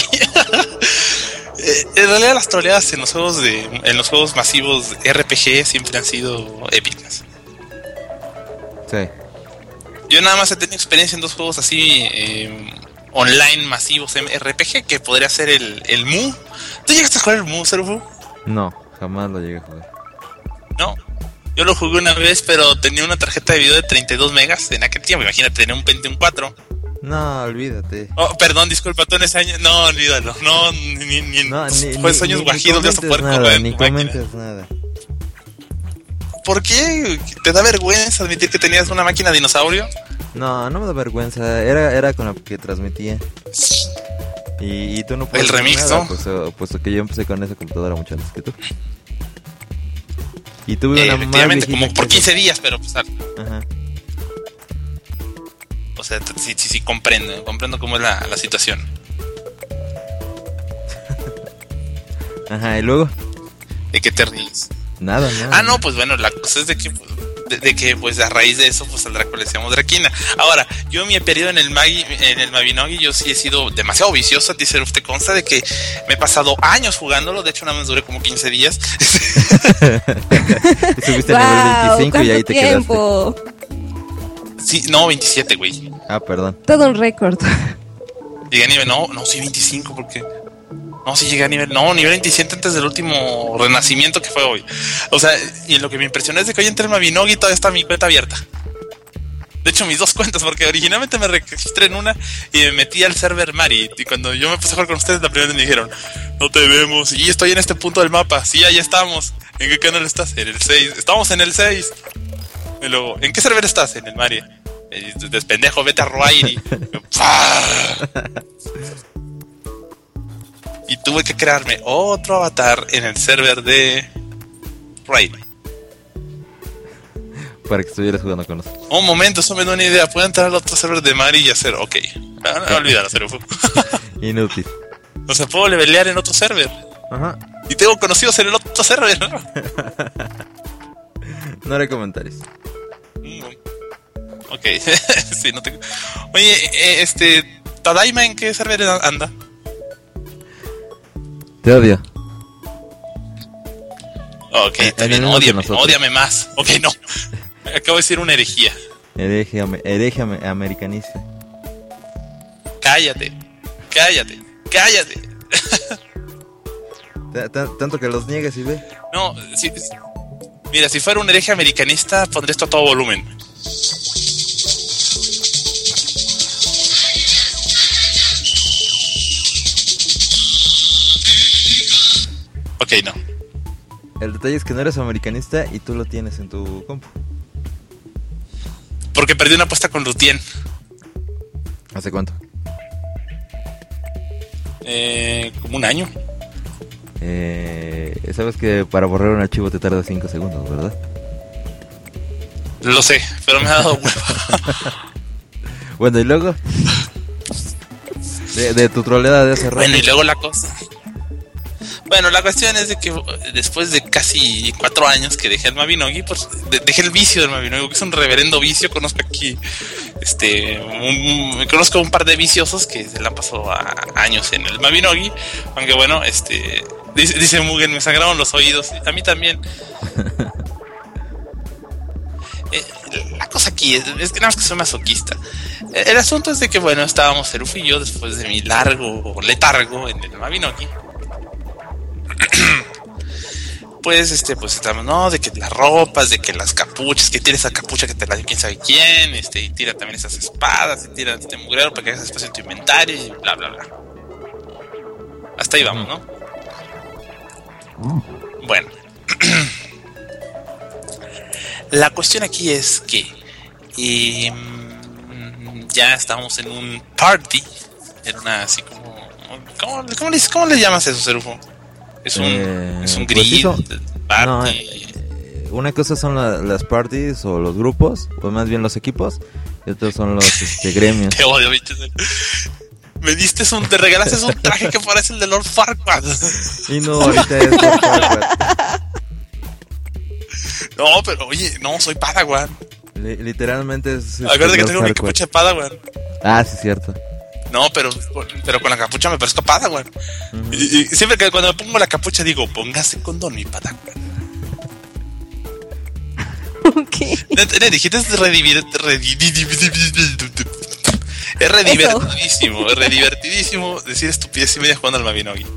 En realidad las troleadas en los juegos masivos RPG siempre han sido épicas. Sí. Yo nada más he tenido experiencia en dos juegos así online masivos en RPG, que podría ser el Mu. ¿Tú llegaste a jugar el Mu, Serufu? No, jamás lo llegué a jugar. No, yo lo jugué una vez, pero tenía una tarjeta de video de 32 megas en aquel tiempo. Imagínate, tenía un Pentium 4. No, olvídate. Oh, perdón, disculpa, tú en ese año. No, olvídalo. No, ni sueños guajidos vas a poder correr. Ni comentes nada. ¿Por qué? ¿Te da vergüenza admitir que tenías una máquina dinosaurio? No me da vergüenza. Era con la que transmitía. Y tú no puedes. El remix, nada, ¿no? Puesto que yo empecé con esa computadora mucho antes que tú. Y tuve una efectivamente, como por 15 días, pero pues. Ajá. O sea, sí, comprendo cómo es la situación. Ajá, ¿y luego? ¿De qué te ríes? Nada. Ah, no, pues bueno, la cosa es de que pues a raíz de eso, pues al Draco le decíamos Drakina. Ahora, yo en mi periodo en el Mavinogi, yo sí he sido demasiado vicioso. A ti, Seruf, te consta de que me he pasado años jugándolo. De hecho, nada más duré como 15 días. Subiste a nivel 25 y ahí te tiempo? quedaste. Sí, no, 27, güey. Ah, perdón. Todo un récord. Llegué a nivel, no, sí, 25, porque... No, sí llegué a nivel 27 antes del último renacimiento que fue hoy. O sea, y lo que me impresionó es de que hoy entré en Mavinogi y todavía está mi cuenta abierta. De hecho, mis dos cuentas, porque originalmente me registré en una y me metí al server Mari. Y cuando yo me puse a jugar con ustedes, la primera vez me dijeron, no te vemos. Y estoy en este punto del mapa. Sí, ahí estamos. ¿En qué canal estás? En el 6. Estamos en el 6. Y luego, ¿en qué server estás? En el Mari. Despendejo, vete a Ruairi. Y tuve que crearme otro avatar en el server de Ruairi. Para que estuvieras jugando con nosotros. Un momento, eso me da una idea. Puedo entrar al otro server de Mari y hacer, ok. No, olvídalo, Serufu. Inútil. O sea, puedo levelear en otro server. Ajá. Y tengo conocidos en el otro server, ¿no? No haré comentarios. Ok, sí, no tengo. Oye, Tadaima, ¿en qué server anda? Te odio. Ok, está bien, ódiame más. Ok, no. Acabo de decir una herejía. Hereje americanista. Cállate. Tanto que los niegas y ve. No, mira, si fuera un hereje americanista, pondría esto a todo volumen. Ok, no. El detalle es que no eres americanista y tú lo tienes en tu compu. Porque perdí una apuesta con Lutien. ¿Hace cuánto? Como un año. Sabes que para borrar un archivo te tarda 5 segundos, ¿verdad? Lo sé, pero me ha dado hueva. Bueno, y luego de tu troleada de hace rato. Bueno, y luego la cosa. Bueno, la cuestión es de que después de casi 4 años que dejé el Mavinogi, pues dejé el vicio del Mavinogi, que es un reverendo vicio. Conozco aquí, conozco un par de viciosos que se la han pasado años en el Mavinogi, aunque bueno, dice Mugen, me sangraron los oídos, a mí también. La cosa aquí es que nada más que soy masoquista. El asunto es de que bueno, estábamos Seruf y yo después de mi largo letargo en el Mavinogi. Pues estamos, no, de que las ropas, de que las capuchas, que tira esa capucha que te la dio quién sabe quién, y tira también esas espadas, y tira este mugrero para que hagas espacio en tu inventario, y bla bla bla. Hasta ahí vamos, ¿no? Bueno. La cuestión aquí es que ya estamos en un party. Era una así como... ¿Cómo le llamas eso, Serufo? Es un grid, party. No, una cosa son las parties o los grupos, pues más bien los equipos, y otros son los gremios. Te odio, bicho. Te regalaste un traje que parece el de Lord Farquaad. Y no, ahorita es Lord Farquaad. No, pero oye, no, soy Padawan. Literalmente es... Acuérdate que tengo mi capucha de Padawan. Ah, sí, cierto. No, pero con la capucha me parezco a Padawan. Y siempre que cuando me pongo la capucha digo, póngase condón, mi Padawan. ¿Qué? Le dijiste es redivertidísimo decir estupidez y media jugando al Mabinogi.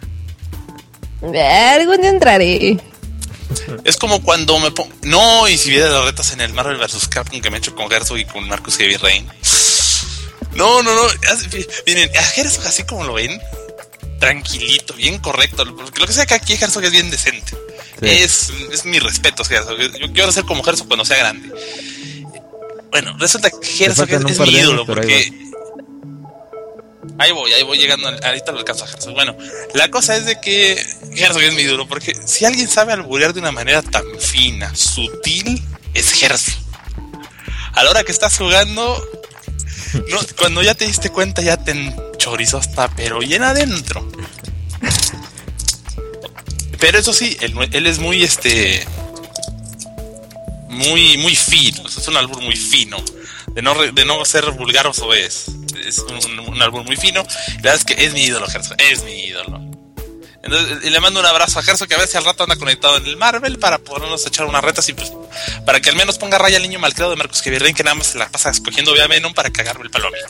Algún día entraré. Es como cuando me pongo... No, y si viera las retas en el Marvel vs. Capcom que me he hecho con Herzog y con Marcus Heavy Rain. No. Miren, a Herzog así como lo ven, tranquilito, bien correcto. Porque lo que sea que aquí Herzog es bien decente. Sí. Es mi respeto, Herzog. Yo quiero ser como Herzog cuando sea grande. Bueno, resulta que Herzog es mi ídolo porque... Ahí voy llegando, ahorita lo alcanzo a Herzog. Bueno, la cosa es de que Herzog es mi ídolo porque si alguien sabe alburear de una manera tan fina, sutil, es Herzog. A la hora que estás jugando, no, cuando ya te diste cuenta ya te enchorizó hasta pero bien adentro. Pero eso sí, él es muy muy fino, es un albur muy fino. De no ser vulgar o soez. Es un albur muy fino. La verdad es que es mi ídolo, Herzog. Es mi ídolo. Entonces, le mando un abrazo a Herzog, que a ver si al rato anda conectado en el Marvel para podernos echar unas retas y pues para que al menos ponga raya al niño malcriado de Marcus Heavy Rain, que nada más se la pasa escogiendo vía Venom para cagarme el palo a mí.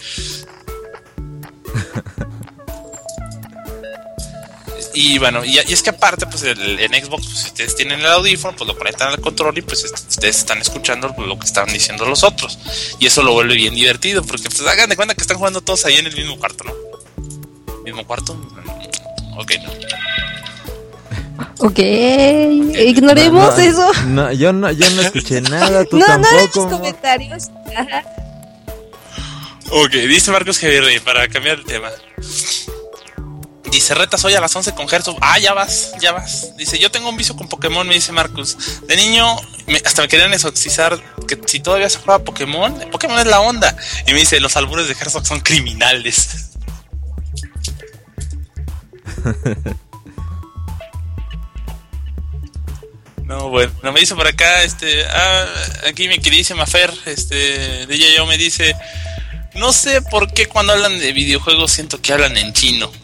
Y bueno, y es que aparte, pues en Xbox, pues si ustedes tienen el audífono, pues lo conectan al control y pues ustedes están escuchando lo que están diciendo los otros. Y eso lo vuelve bien divertido, porque pues hagan de cuenta que están jugando todos ahí en el mismo cuarto, ¿no? ¿Mismo cuarto? Ok, no. Ok, ignoremos eso. No, yo no escuché nada, tú tampoco. No, en los comentarios. Ajá. Ok, dice Marcus Heavy Rain, para cambiar el tema. Dice, retas hoy a las 11 con Herzog. Ah, ya vas. Dice, yo tengo un vicio con Pokémon, me dice Marcus. De niño, hasta me querían exorcizar que si todavía se juega Pokémon es la onda. Y me dice, los albures de Herzog son criminales. No, bueno, me dice por acá, aquí mi queridísima Fer, DJ Yo me dice, no sé por qué cuando hablan de videojuegos siento que hablan en chino.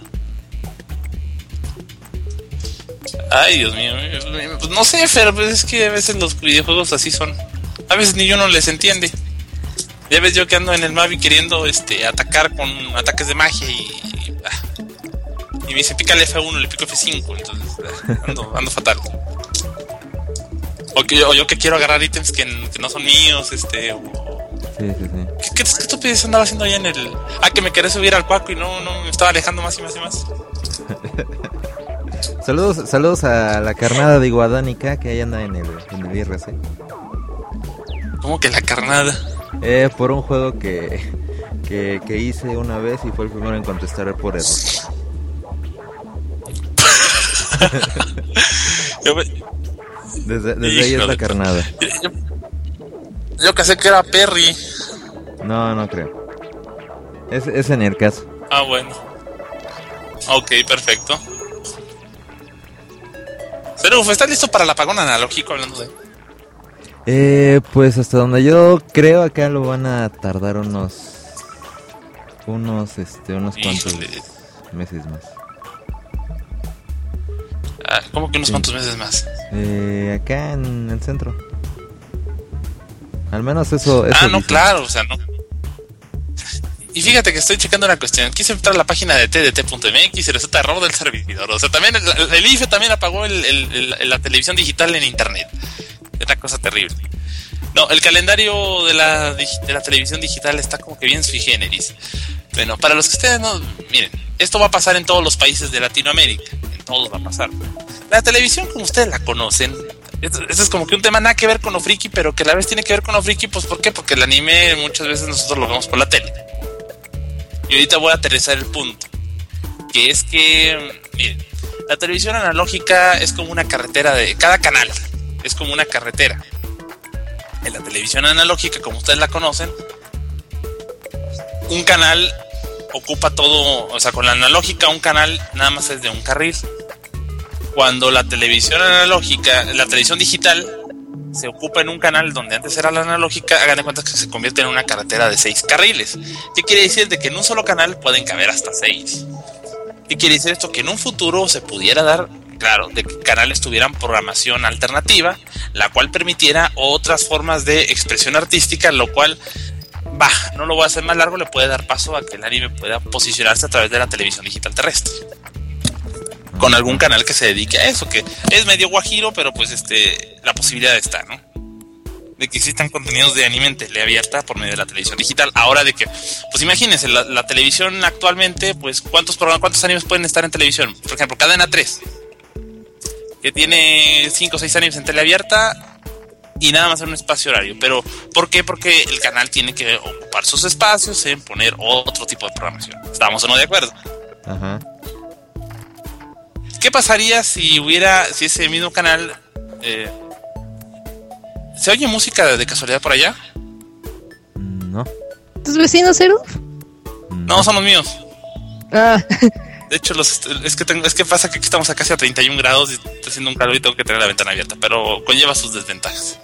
Ay, Dios mío, pues no sé, Fer, pues es que a veces los videojuegos así son. A veces ni yo no les entiende. Ya ves yo que ando en el Mavi queriendo atacar con ataques de magia y me dice pica el F1, le pico F5, entonces ando fatal. O yo que quiero agarrar ítems que no son míos, Sí. ¿Qué estupidez andaba haciendo allá en el...? Ah, que me quería subir al cuaco y no me estaba alejando más y más y más. Saludos a la carnada de Iguadánica que ahí anda en el IRC. ¿Cómo que la carnada? Por un juego que hice una vez y fue el primero en contestar por error. Desde ahí es la carnada. Yo que sé que era Perry. No creo. Es en el caso. Ah, bueno. Ok, perfecto. Seruf, ¿estás listo para el apagón analógico hablando de...? Pues hasta donde yo creo acá lo van a tardar unos cuantos meses más. ¿Cómo que unos cuantos meses más? Acá en el centro. Al menos eso no, claro, o sea, no. Y fíjate que estoy checando una cuestión. Quise entrar a la página de tdt.mx y resulta error del servidor. O sea, también el IFE también apagó la televisión digital en internet. Es una cosa terrible. No, el calendario de la televisión digital está como que bien sui generis. Bueno, para los que ustedes no... Miren, esto va a pasar en todos los países de Latinoamérica. En todos va a pasar. La televisión, como ustedes la conocen, eso es como que un tema nada que ver con lo friki, pero que a la vez tiene que ver con lo friki, pues ¿por qué? Porque el anime muchas veces nosotros lo vemos por la tele. Y ahorita voy a aterrizar el punto, que es que, miren, la televisión analógica es como una carretera de cada canal, es como una carretera. En la televisión analógica, como ustedes la conocen, un canal ocupa todo, o sea, con la analógica un canal nada más es de un carril. Cuando la televisión analógica, la televisión digital se ocupa en un canal donde antes era la analógica, hagan de cuenta que se convierte en una carretera de 6 carriles. ¿Qué quiere decir? De que en un solo canal pueden caber hasta 6. ¿Qué quiere decir esto? Que en un futuro se pudiera dar, claro, de que canales tuvieran programación alternativa, la cual permitiera otras formas de expresión artística, lo cual, no lo voy a hacer más largo, le puede dar paso a que el anime pueda posicionarse a través de la televisión digital terrestre. Con algún canal que se dedique a eso, que es medio guajiro, pero pues la posibilidad está, ¿no? De que existan contenidos de anime en tele abierta por medio de la televisión digital. Ahora de que, pues imagínense, la televisión actualmente, pues ¿cuántos animes pueden estar en televisión? Por ejemplo, Cadena 3, que tiene 5 o 6 animes en tele abierta y nada más en un espacio horario. Pero, ¿por qué? Porque el canal tiene que ocupar sus espacios en poner otro tipo de programación. ¿Estamos o no de acuerdo? Ajá. ¿Qué pasaría si ese mismo canal... ¿se oye música de casualidad por allá? No. ¿Tus vecinos, Cero? No, son los míos. Ah. De hecho, es que pasa que aquí estamos a casi a 31 grados y está haciendo un calor y tengo que tener la ventana abierta, pero conlleva sus desventajas.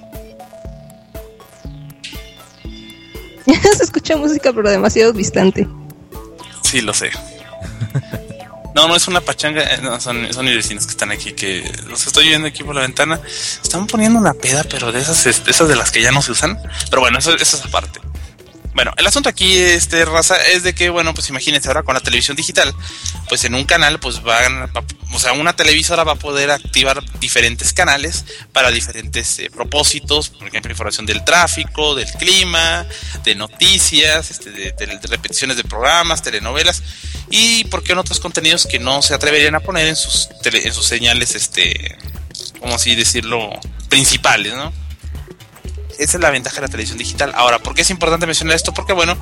Se escucha música, pero demasiado distante. Sí, lo sé. No es una pachanga, no, son mis vecinos que están aquí, que los estoy viendo aquí por la ventana. Están poniendo una peda, pero de esas de las que ya no se usan. Pero bueno, eso es aparte. Bueno, el asunto aquí, raza, es de que, bueno, pues imagínense ahora con la televisión digital, pues en un canal, pues una televisora va a poder activar diferentes canales para diferentes propósitos, por ejemplo, información del tráfico, del clima, de noticias, de repeticiones de programas, telenovelas, y por qué en otros contenidos que no se atreverían a poner en sus señales, ¿cómo así decirlo?, principales, ¿no? Esa es la ventaja de la televisión digital. Ahora, ¿por qué es importante mencionar esto? Porque, bueno,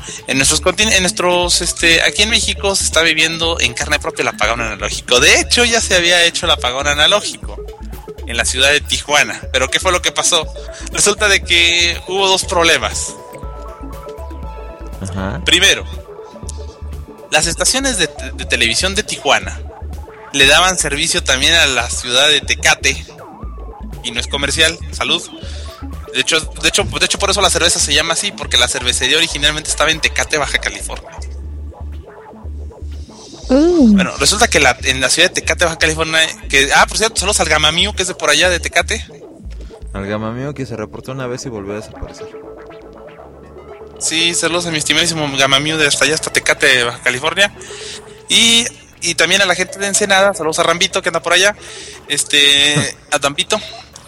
aquí en México se está viviendo en carne propia el apagón analógico. De hecho, ya se había hecho el apagón analógico en la ciudad de Tijuana. Pero ¿qué fue lo que pasó? Resulta de que hubo 2 problemas. Ajá. Primero, las estaciones de televisión de Tijuana le daban servicio también a la ciudad de Tecate. Y no es comercial. Salud. De hecho, por eso la cerveza se llama así, porque la cervecería originalmente estaba en Tecate, Baja California. Bueno, resulta que en la ciudad de Tecate, Baja California, por cierto, saludos al Gamamío, que es de por allá de Tecate. Al Gamamío que se reportó una vez y volvió a desaparecer. Sí, saludos a mi estimadísimo Gamamío de hasta allá, hasta Tecate, Baja California. Y también a la gente de Ensenada, saludos a Rambito, que anda por allá. A Dampito.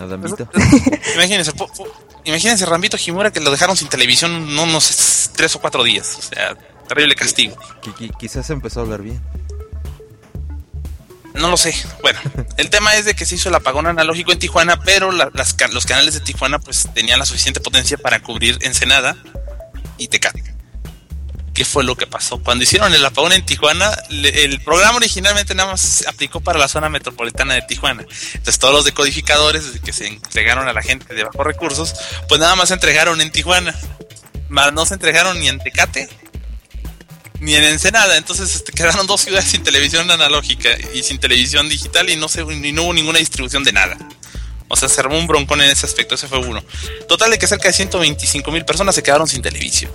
Imagínense Rambito Himura, que lo dejaron sin televisión unos 3 o 4 días. O sea, terrible castigo. Quizás empezó a hablar bien. No lo sé. Bueno, el tema es de que se hizo el apagón analógico en Tijuana, pero los canales de Tijuana pues tenían la suficiente potencia para cubrir Ensenada y Tecate. ¿Qué fue lo que pasó? Cuando hicieron el apagón en Tijuana, el programa originalmente nada más se aplicó para la zona metropolitana de Tijuana. Entonces todos los decodificadores que se entregaron a la gente de bajos recursos, pues nada más se entregaron en Tijuana. Más no se entregaron ni en Tecate ni en Ensenada. Entonces quedaron 2 ciudades sin televisión analógica y sin televisión digital y no hubo ninguna distribución de nada. O sea, se armó un broncón en ese aspecto. Ese fue uno. Total de que cerca de 125,000 personas se quedaron sin televisión.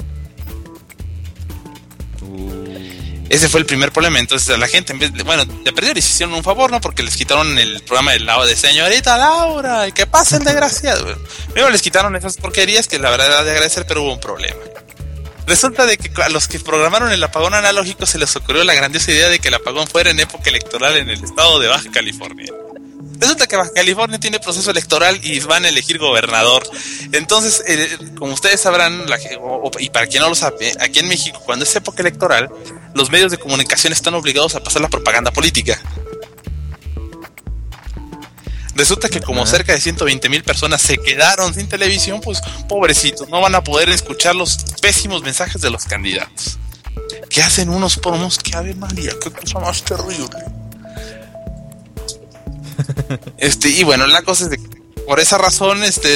Ese fue el primer problema. Entonces a la gente, en vez de perder, les hicieron un favor, ¿no? Porque les quitaron el programa del lado de señorita Laura, y que pase el desgraciado. Luego les quitaron esas porquerías que la verdad era de agradecer, pero hubo un problema. Resulta de que a los que programaron el apagón analógico se les ocurrió la grandiosa idea de que el apagón fuera en época electoral en el estado de Baja California. Resulta que Baja California tiene proceso electoral y van a elegir gobernador. Entonces, como ustedes sabrán, y para quien no lo sabe, aquí en México, cuando es época electoral, los medios de comunicación están obligados a pasar la propaganda política. Resulta que como cerca de 120,000 personas se quedaron sin televisión, pues pobrecitos, no van a poder escuchar los pésimos mensajes de los candidatos. Que hacen unos promos que, Ave María, qué cosa más terrible. Y bueno, la cosa es de que por esa razón,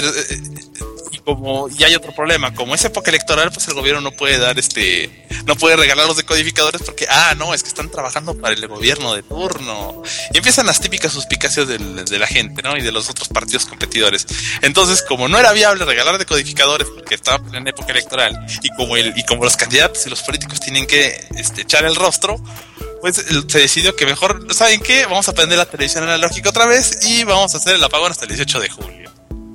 y hay otro problema, como es época electoral, pues el gobierno no puede dar no puede regalar los decodificadores porque no, es que están trabajando para el gobierno de turno. Y empiezan las típicas suspicacias de la gente, ¿no? Y de los otros partidos competidores. Entonces, como no era viable regalar decodificadores porque estaba en época electoral, y como los candidatos y los políticos tienen que echar el rostro, pues se decidió que mejor, ¿saben qué? Vamos a prender la televisión analógica otra vez y vamos a hacer el apagón hasta el 18 de julio.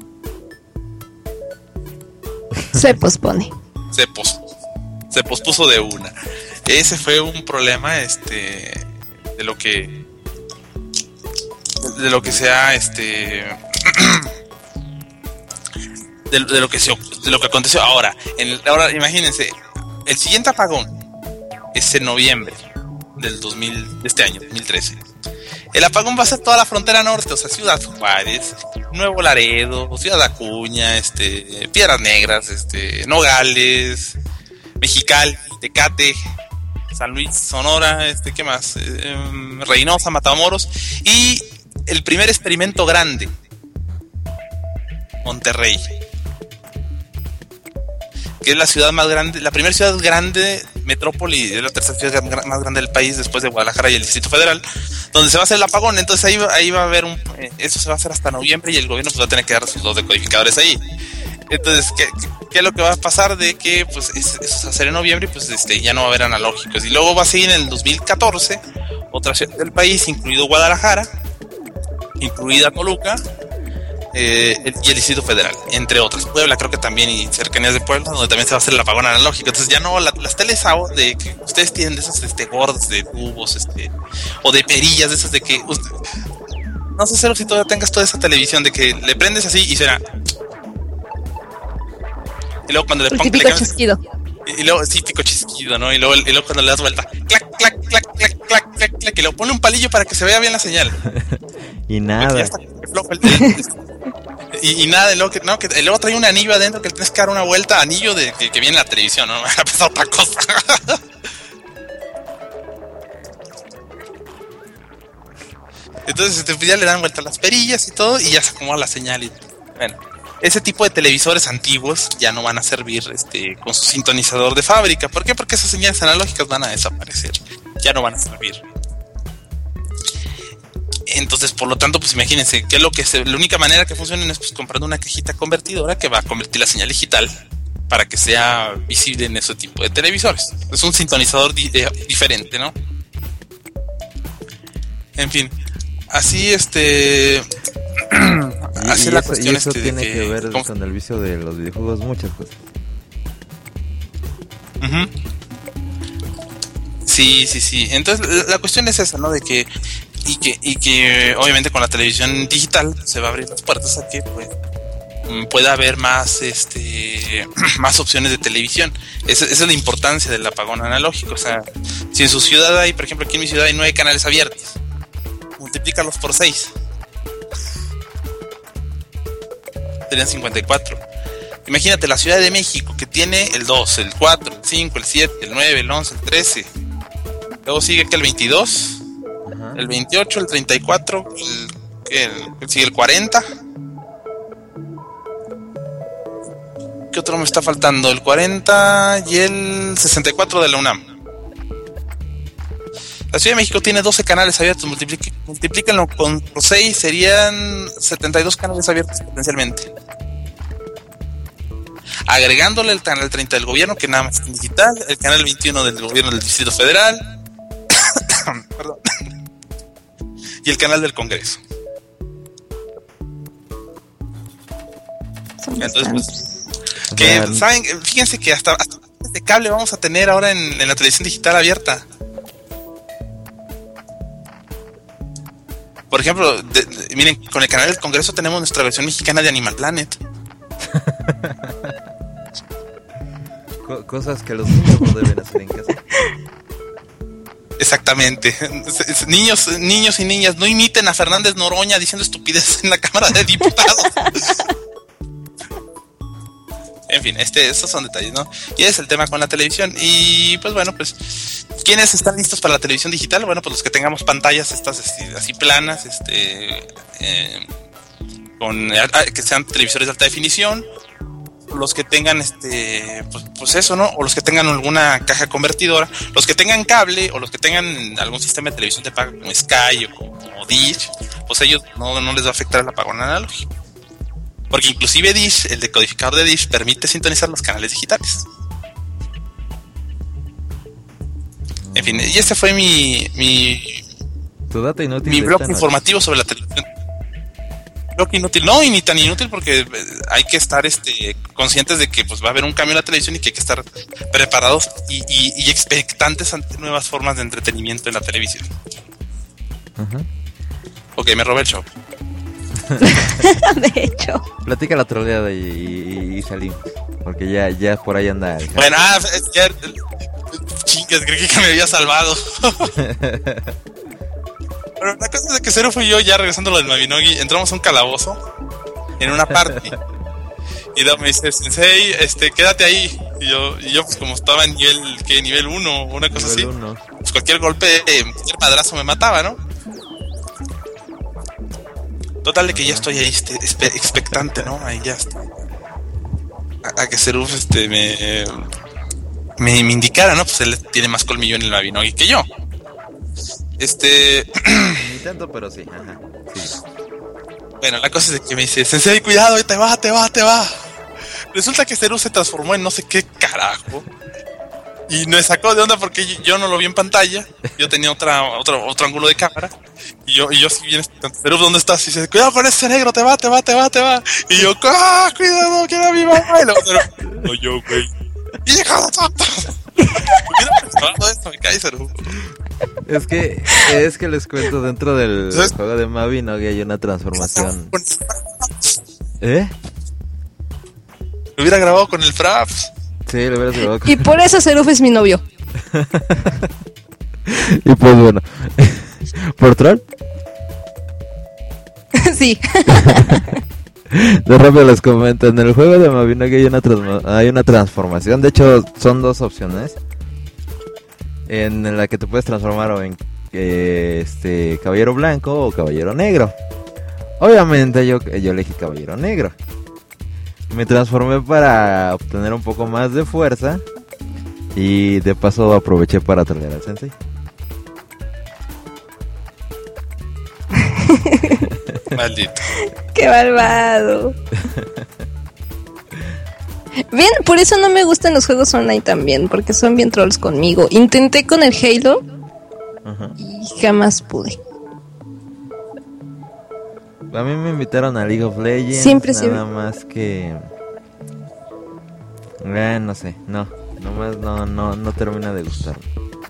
Se pospone. Se pospuso de una. Ese fue un problema de lo que se ha de lo que aconteció ahora. Ahora imagínense, el siguiente apagón es en noviembre de este año, 2013. El apagón va a ser toda la frontera norte, o sea, Ciudad Juárez, Nuevo Laredo, Ciudad Acuña, Piedras Negras, Nogales, Mexicali, Tecate, San Luis, Sonora, ¿qué más? Reynosa, Matamoros, y el primer experimento grande, Monterrey, que es la ciudad más grande, la primera ciudad grande, metrópoli, es la tercera ciudad más grande del país después de Guadalajara y el Distrito Federal, donde se va a hacer el apagón. Entonces ahí va a haber eso se va a hacer hasta noviembre y el gobierno pues va a tener que dar sus 2 decodificadores ahí. Entonces, ¿qué es lo que va a pasar? De que pues eso se va a hacer en noviembre y pues ya no va a haber analógicos. Y luego va a seguir en el 2014 otra ciudad del país, incluido Guadalajara, incluida Toluca, y el Distrito Federal, entre otras. Puebla creo que también, y cercanías de Puebla, donde también se va a hacer el apagón analógico. Entonces ya no, las teles de que ustedes tienen de esos gordos de tubos, o de perillas, de esas de que no sé si todavía tengas toda esa televisión de que le prendes así y suena. Y luego cuando le pongo típico chasquido. Y luego típico chisquido, ¿no? Y luego cuando le das vuelta, clac, clac, clac, clac, clac, clac, clac, y luego ponle un palillo para que se vea bien la señal. Y nada. Ya está flojo y nada, y luego trae un anillo adentro que le tienes que dar una vuelta, anillo de que viene en la televisión, ¿no? Me ha pasado otra cosa. Entonces ya le dan vuelta las perillas y todo, y ya se acomoda la señal. Y bueno, ese tipo de televisores antiguos ya no van a servir con su sintonizador de fábrica. ¿Por qué? Porque esas señales analógicas van a desaparecer, ya no van a servir. Entonces, por lo tanto, pues imagínense que la única manera que funcionen es pues comprando una cajita convertidora que va a convertir la señal digital para que sea visible en ese tipo de televisores. Es un sintonizador diferente, ¿no? En fin, así así es la cuestión. Y eso tiene que ver con el vicio de los videojuegos, muchas cosas. Uh-huh. Sí. Entonces, la cuestión es esa, ¿no? De que obviamente con la televisión digital se va a abrir las puertas a que pues pueda haber más más opciones de televisión. Esa es la importancia del apagón analógico. O sea, si en su ciudad hay, por ejemplo, aquí en mi ciudad hay 9 canales abiertos, multiplícalos por 6, serían 54. Imagínate la Ciudad de México, que tiene el 2, el 4, el 5, el 7, el 9, el 11, el 13. Luego sigue que el 22, el 28, el 34, sigue el 40. ¿Qué otro me está faltando? El 40 y el 64 de la UNAM. La Ciudad de México tiene 12 canales abiertos, multiplíquenlo por 6, serían 72 canales abiertos potencialmente. Agregándole el canal 30 del gobierno, que nada más es digital, el canal 21 del gobierno del Distrito Federal, perdón, y el canal del Congreso. Entonces, pues, que saben, fíjense que hasta de cable vamos a tener ahora en la televisión digital abierta. Por ejemplo, miren, con el canal del Congreso tenemos nuestra versión mexicana de Animal Planet. Cosas que los niños no deben hacer en casa. Exactamente. Niños y niñas, no imiten a Fernández Noroña diciendo estupidez en la Cámara de Diputados. En fin, esos son detalles, ¿no? Y ese es el tema con la televisión. Y pues bueno, pues ¿quiénes están listos para la televisión digital? Bueno, pues los que tengamos pantallas estas así planas, que sean televisores de alta definición, los que tengan pues eso, ¿no? O los que tengan alguna caja convertidora, los que tengan cable o los que tengan algún sistema de televisión de paga como Sky o como Dish, pues ellos no les va a afectar el apagón analógico. Porque inclusive Dish, el decodificador de Dish, permite sintonizar los canales digitales. En fin, y ese fue tu dato inútil. Mi blog informativo sobre la televisión. Blog inútil, no, y ni tan inútil porque hay que estar conscientes de que pues va a haber un cambio en la televisión y que hay que estar preparados y expectantes ante nuevas formas de entretenimiento en la televisión. Ajá. Ok, me robé el show. De hecho. Platica la troleada y salimos. Porque ya por ahí anda. Bueno, chingas, creí que me había salvado. Pero la cosa es de que Cero fui yo, ya regresando a lo del Mabinogi, entramos a un calabozo en una party. Y Dom me dice, Sensei, quédate ahí. Y yo pues como estaba en nivel 1 o una cosa así, pues cualquier golpe, cualquier madrazo me mataba, ¿no? Total de que ya estoy ahí expectante, ¿no? Ahí ya está. A que Seruf me indicara, ¿no? Pues él tiene más colmillo en el Mabinogi que yo. Ni tanto, pero sí. Ajá. Sí. Bueno, la cosa es que me dice, Sensei, cuidado, te va. Resulta que Seruf se transformó en no sé qué carajo. Y me sacó de onda porque yo no lo vi en pantalla. Yo tenía otro ángulo de cámara. Y yo sí bien expectante. Pero ¿dónde estás? Y dice, cuidado con ese negro, te va. Y yo, cuidado, que era mi mamá. Y luego, no yo, güey. ¡Hija de puta! Hubiera pensado esto, me cae, Seruf. Es que les cuento, dentro del juego de Mabinogi hay una transformación. ¿Eh? Lo hubiera grabado con el Fraps. Sí, lo hubieras grabado con... Y por eso Seruf es mi novio. Y pues bueno, ¿por troll? Sí. De rápido les comento, en el juego de Mabinogi hay una transformación. De hecho, son dos opciones en la que te puedes transformar o en caballero blanco o caballero negro. Obviamente yo elegí caballero negro. Me transformé para obtener un poco más de fuerza y de paso aproveché para trolear al Sensei. Maldito. Qué malvado. Bien, por eso no me gustan los juegos online también, porque son bien trolls conmigo. Intenté con el Halo. Ajá. Y jamás pude. A mí me invitaron a League of Legends. Siempre nada más que no sé, nomás no termina de gustarme.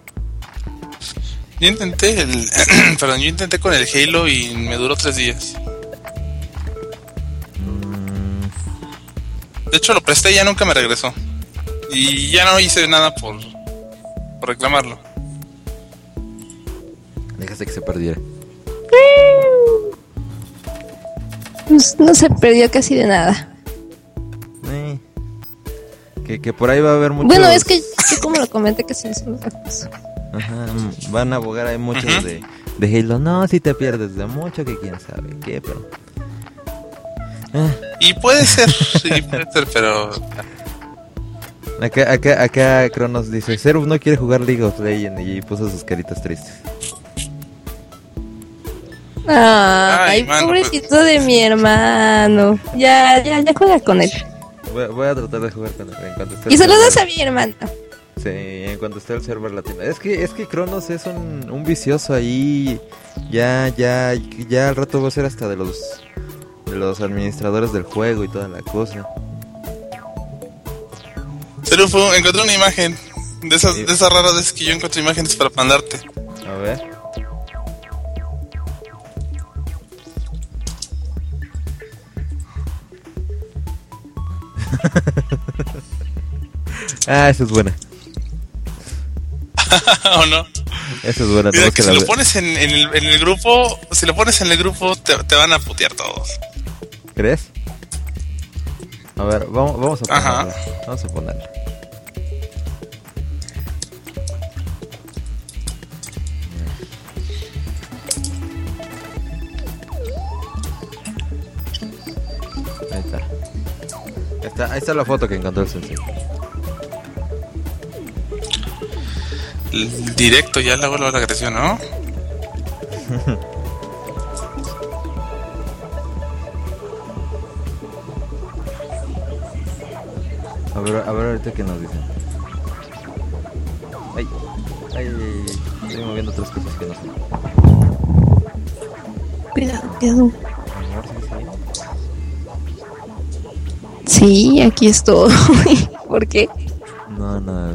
Yo intenté con el Halo y me duró 3 días. De hecho lo presté y ya nunca me regresó. Y ya no hice nada por reclamarlo. Dejaste que se perdiera. Pues no se perdió casi de nada. Que por ahí va a haber muchos... Bueno, es que yo como lo comenté que se hizo los datos. Ajá, van a abogar, hay muchos de Halo. No, si te pierdes de mucho, que quién sabe qué, pero... Y puede ser, pero... Acá Cronos dice, Seruf no quiere jugar League of Legends y puso sus caritas tristes. Ay, mano, pobrecito pues... de mi hermano. Ya juega con él. Voy a tratar de jugar con él en cuanto esté. Y saludos a mi hermano. Sí, en cuanto esté el server latino. Es que Cronos es un vicioso ahí. Ya al rato va a ser hasta de los administradores del juego y toda la cosa. Serufo, encontré una imagen de esas raras veces que yo encuentro imágenes para mandarte. A ver. Esa es buena. ¿O no? Esa es buena. Mira, nomás que que si la lo pones en el grupo, te van a putear todos. ¿Crees? A ver, vamos a ponerla. Ajá. Vamos a ponerla. Ahí está la foto que encontró el sensei. El directo ya luego la agresión, ¿no? A ver ahorita qué nos dicen. Ay, estoy moviendo otras cosas que no sé. Cuidado. Amor, ¿sí? Sí, aquí estoy. ¿Por qué? Nada.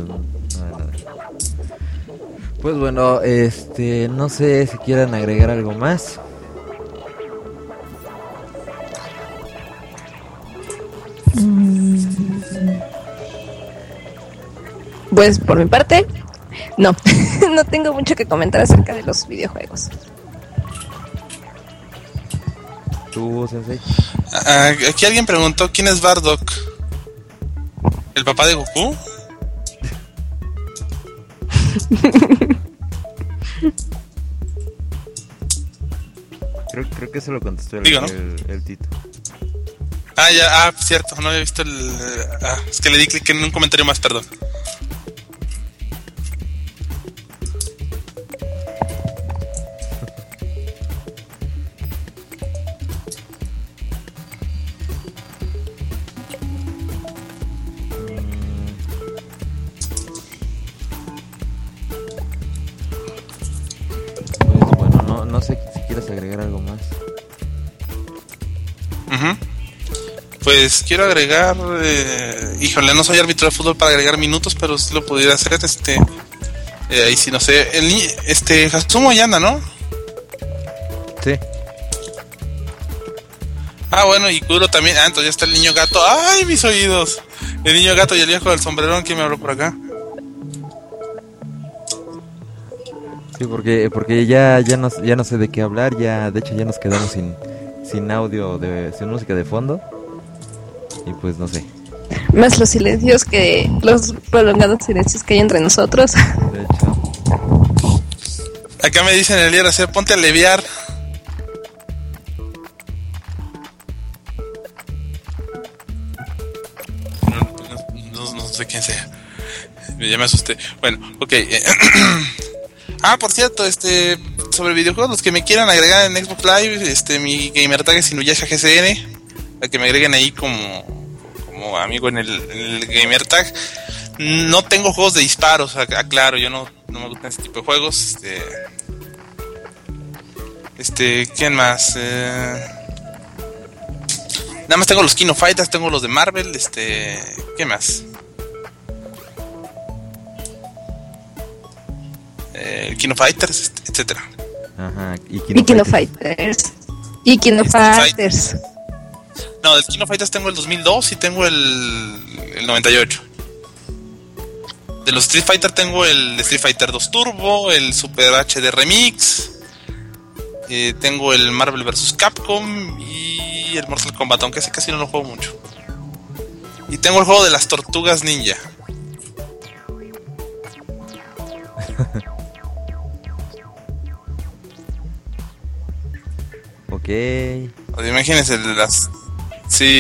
Pues bueno, no sé si quieran agregar algo más. Pues por mi parte, no. No tengo mucho que comentar acerca de los videojuegos. ¿Tú, sensei? Aquí alguien preguntó quién es Bardock. ¿El papá de Goku? Creo que eso lo contestó Digo, ¿no? el Tito. Ya, cierto, no había visto es que le di clic en un comentario más, perdón. Pues bueno, no sé si quieres agregar algo más. Ujú. Pues quiero agregar, híjole, no soy árbitro de fútbol para agregar minutos, pero sí lo pudiera hacer, ahí sí no sé, Hasumo ya anda, ¿no? Sí. Bueno, y Kuro también, entonces ya está el niño gato, ¡ay, mis oídos! El niño gato y el viejo del sombrerón, ¿quién me habló por acá? Sí, porque ya no sé de qué hablar, de hecho ya nos quedamos sin audio, sin música de fondo. Y pues no sé. Más los prolongados silencios que hay entre nosotros. De hecho. Acá me dicen el día hacer, ponte a leviar. No sé quién sea. Ya me asusté. Bueno, ok. Por cierto, sobre videojuegos, los que me quieran agregar en Xbox Live, mi gamertag es Inuyasha GCN, para que me agreguen ahí como amigo en el gamertag. No tengo juegos de disparos, aclaro, yo no me gustan ese tipo de juegos. ¿Quién más? Nada más tengo los Kino Fighters, tengo los de Marvel, ¿qué más? Kino Fighters, etcétera. Ajá, Y Kino Fighters. No, del Kino Fighters tengo el 2002 y tengo el 98. De los Street Fighter tengo el Street Fighter 2 Turbo, el Super HD Remix, tengo el Marvel vs. Capcom y el Mortal Kombat, aunque ese casi no lo juego mucho. Y tengo el juego de las Tortugas Ninja. Ok. O sea, imagínense las... Sí.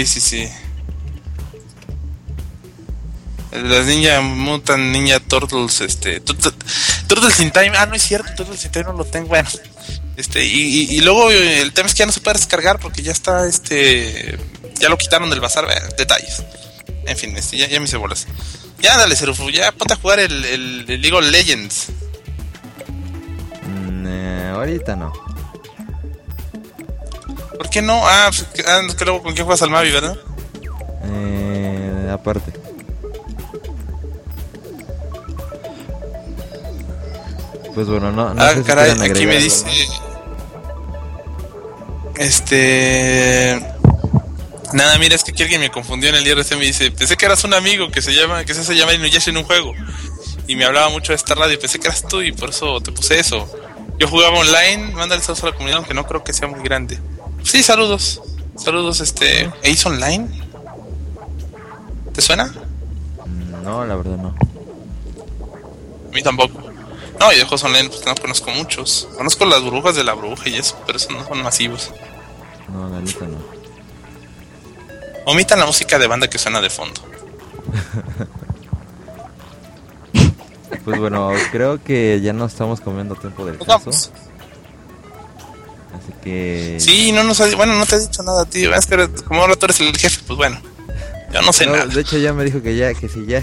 Las Ninja Mutant Ninja Turtles, Turtles in Time. No es cierto, Turtles in Time no lo tengo. Bueno, y luego el tema es que ya no se puede descargar porque ya está, ya lo quitaron del bazar. Detalles. En fin, ya me hice bolas. Ya dale, Serufu, ya ponte a jugar el League of Legends. Ahorita no. ¿Por qué no? Es que luego con quién juegas al Mavi, ¿verdad? Aparte. Pues bueno, no sé caray, si aquí me dice... Nada, mira, es que aquí alguien me confundió en el IRC, me dice, pensé que eras un amigo que se hace llamar Inuyasha en un juego. y me hablaba mucho de esta radio y pensé que eras tú y por eso te puse eso. Yo jugaba online, mándale saludos a la comunidad, aunque no creo que sea muy grande. Sí, saludos. Saludos, Ace Online. ¿Te suena? No, la verdad no. A mí tampoco. No, y de juegos online pues no conozco muchos. Conozco las burbujas de la bruja y eso, pero esos no son masivos. No, la neta no. Omitan la música de banda que suena de fondo. Pues bueno, creo que ya no estamos comiendo tiempo del Pues caso. vamos. Así que... Sí, no nos ha, bueno, no te he dicho nada, tío. Es que como ahora tú eres el jefe, pues bueno. Yo no sé No, nada. de hecho ya me dijo que ya, que sí, ya.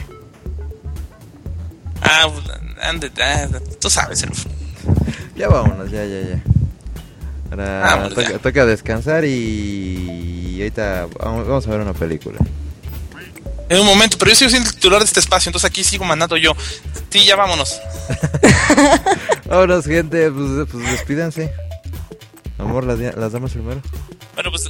Ah, ande, tú sabes, Ya vámonos, ya. Ahora Vámonos, ya. toca descansar y ahorita vamos a ver una película. En un momento, pero yo sigo siendo el titular de este espacio, entonces aquí sigo mandando yo. Sí, ya vámonos. Vámonos, gente, pues despídanse. Amor, las damas primero. Bueno, pues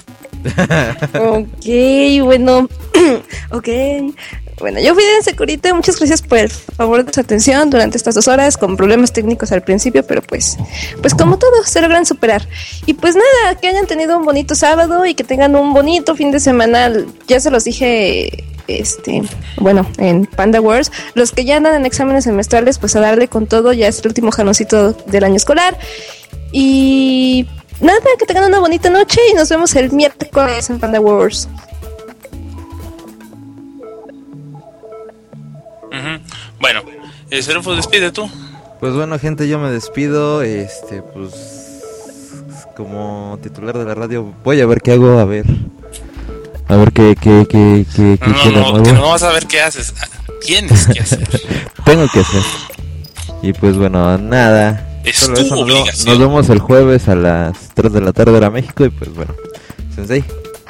Ok, bueno. Ok. Bueno, yo fui de Securite. Muchas gracias por el favor de su atención durante estas 2 horas, con problemas técnicos al principio, pero pues como todo, se logran superar. Y pues nada, que hayan tenido un bonito sábado y que tengan un bonito fin de semana. Ya se los dije, bueno, en Panda Wars. Los que ya andan en exámenes semestrales, pues a darle con todo. Ya es el último jaloncito del año escolar. Y nada, que tengan una bonita noche y nos vemos el miércoles en Panda Wars. bueno, Serufo, despide tú. Pues bueno, gente, yo me despido. Pues como titular de la radio, voy a ver qué hago, a ver qué No, que no vas a ver qué haces. Tienes que hacer. tengo que hacer. Y pues bueno, nada. Es Solo tu eso, obligación. nos vemos el jueves a las 3 de la tarde hora México. Y pues bueno, Sensei.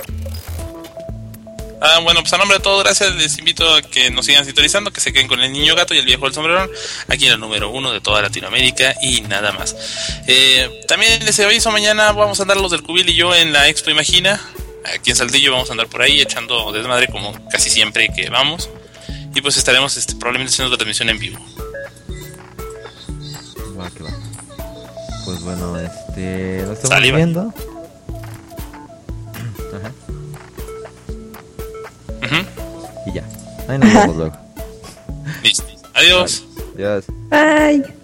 Bueno, pues a nombre de todos, gracias. Les invito a que nos sigan sintonizando, que se queden con el niño gato y el viejo del sombrerón, aquí en el número 1 de toda Latinoamérica y nada más. También les aviso, mañana vamos a andar los del Cubil y yo en la Expo Imagina. Aquí en Saltillo vamos a andar por ahí echando desmadre como casi siempre que vamos. Y pues estaremos probablemente haciendo transmisión en vivo. Va, que va. Pues bueno, nos estamos Saliva. viendo. Ajá. Y ya. Ahí nos vemos luego. Listo. Adiós. Adiós. Bye.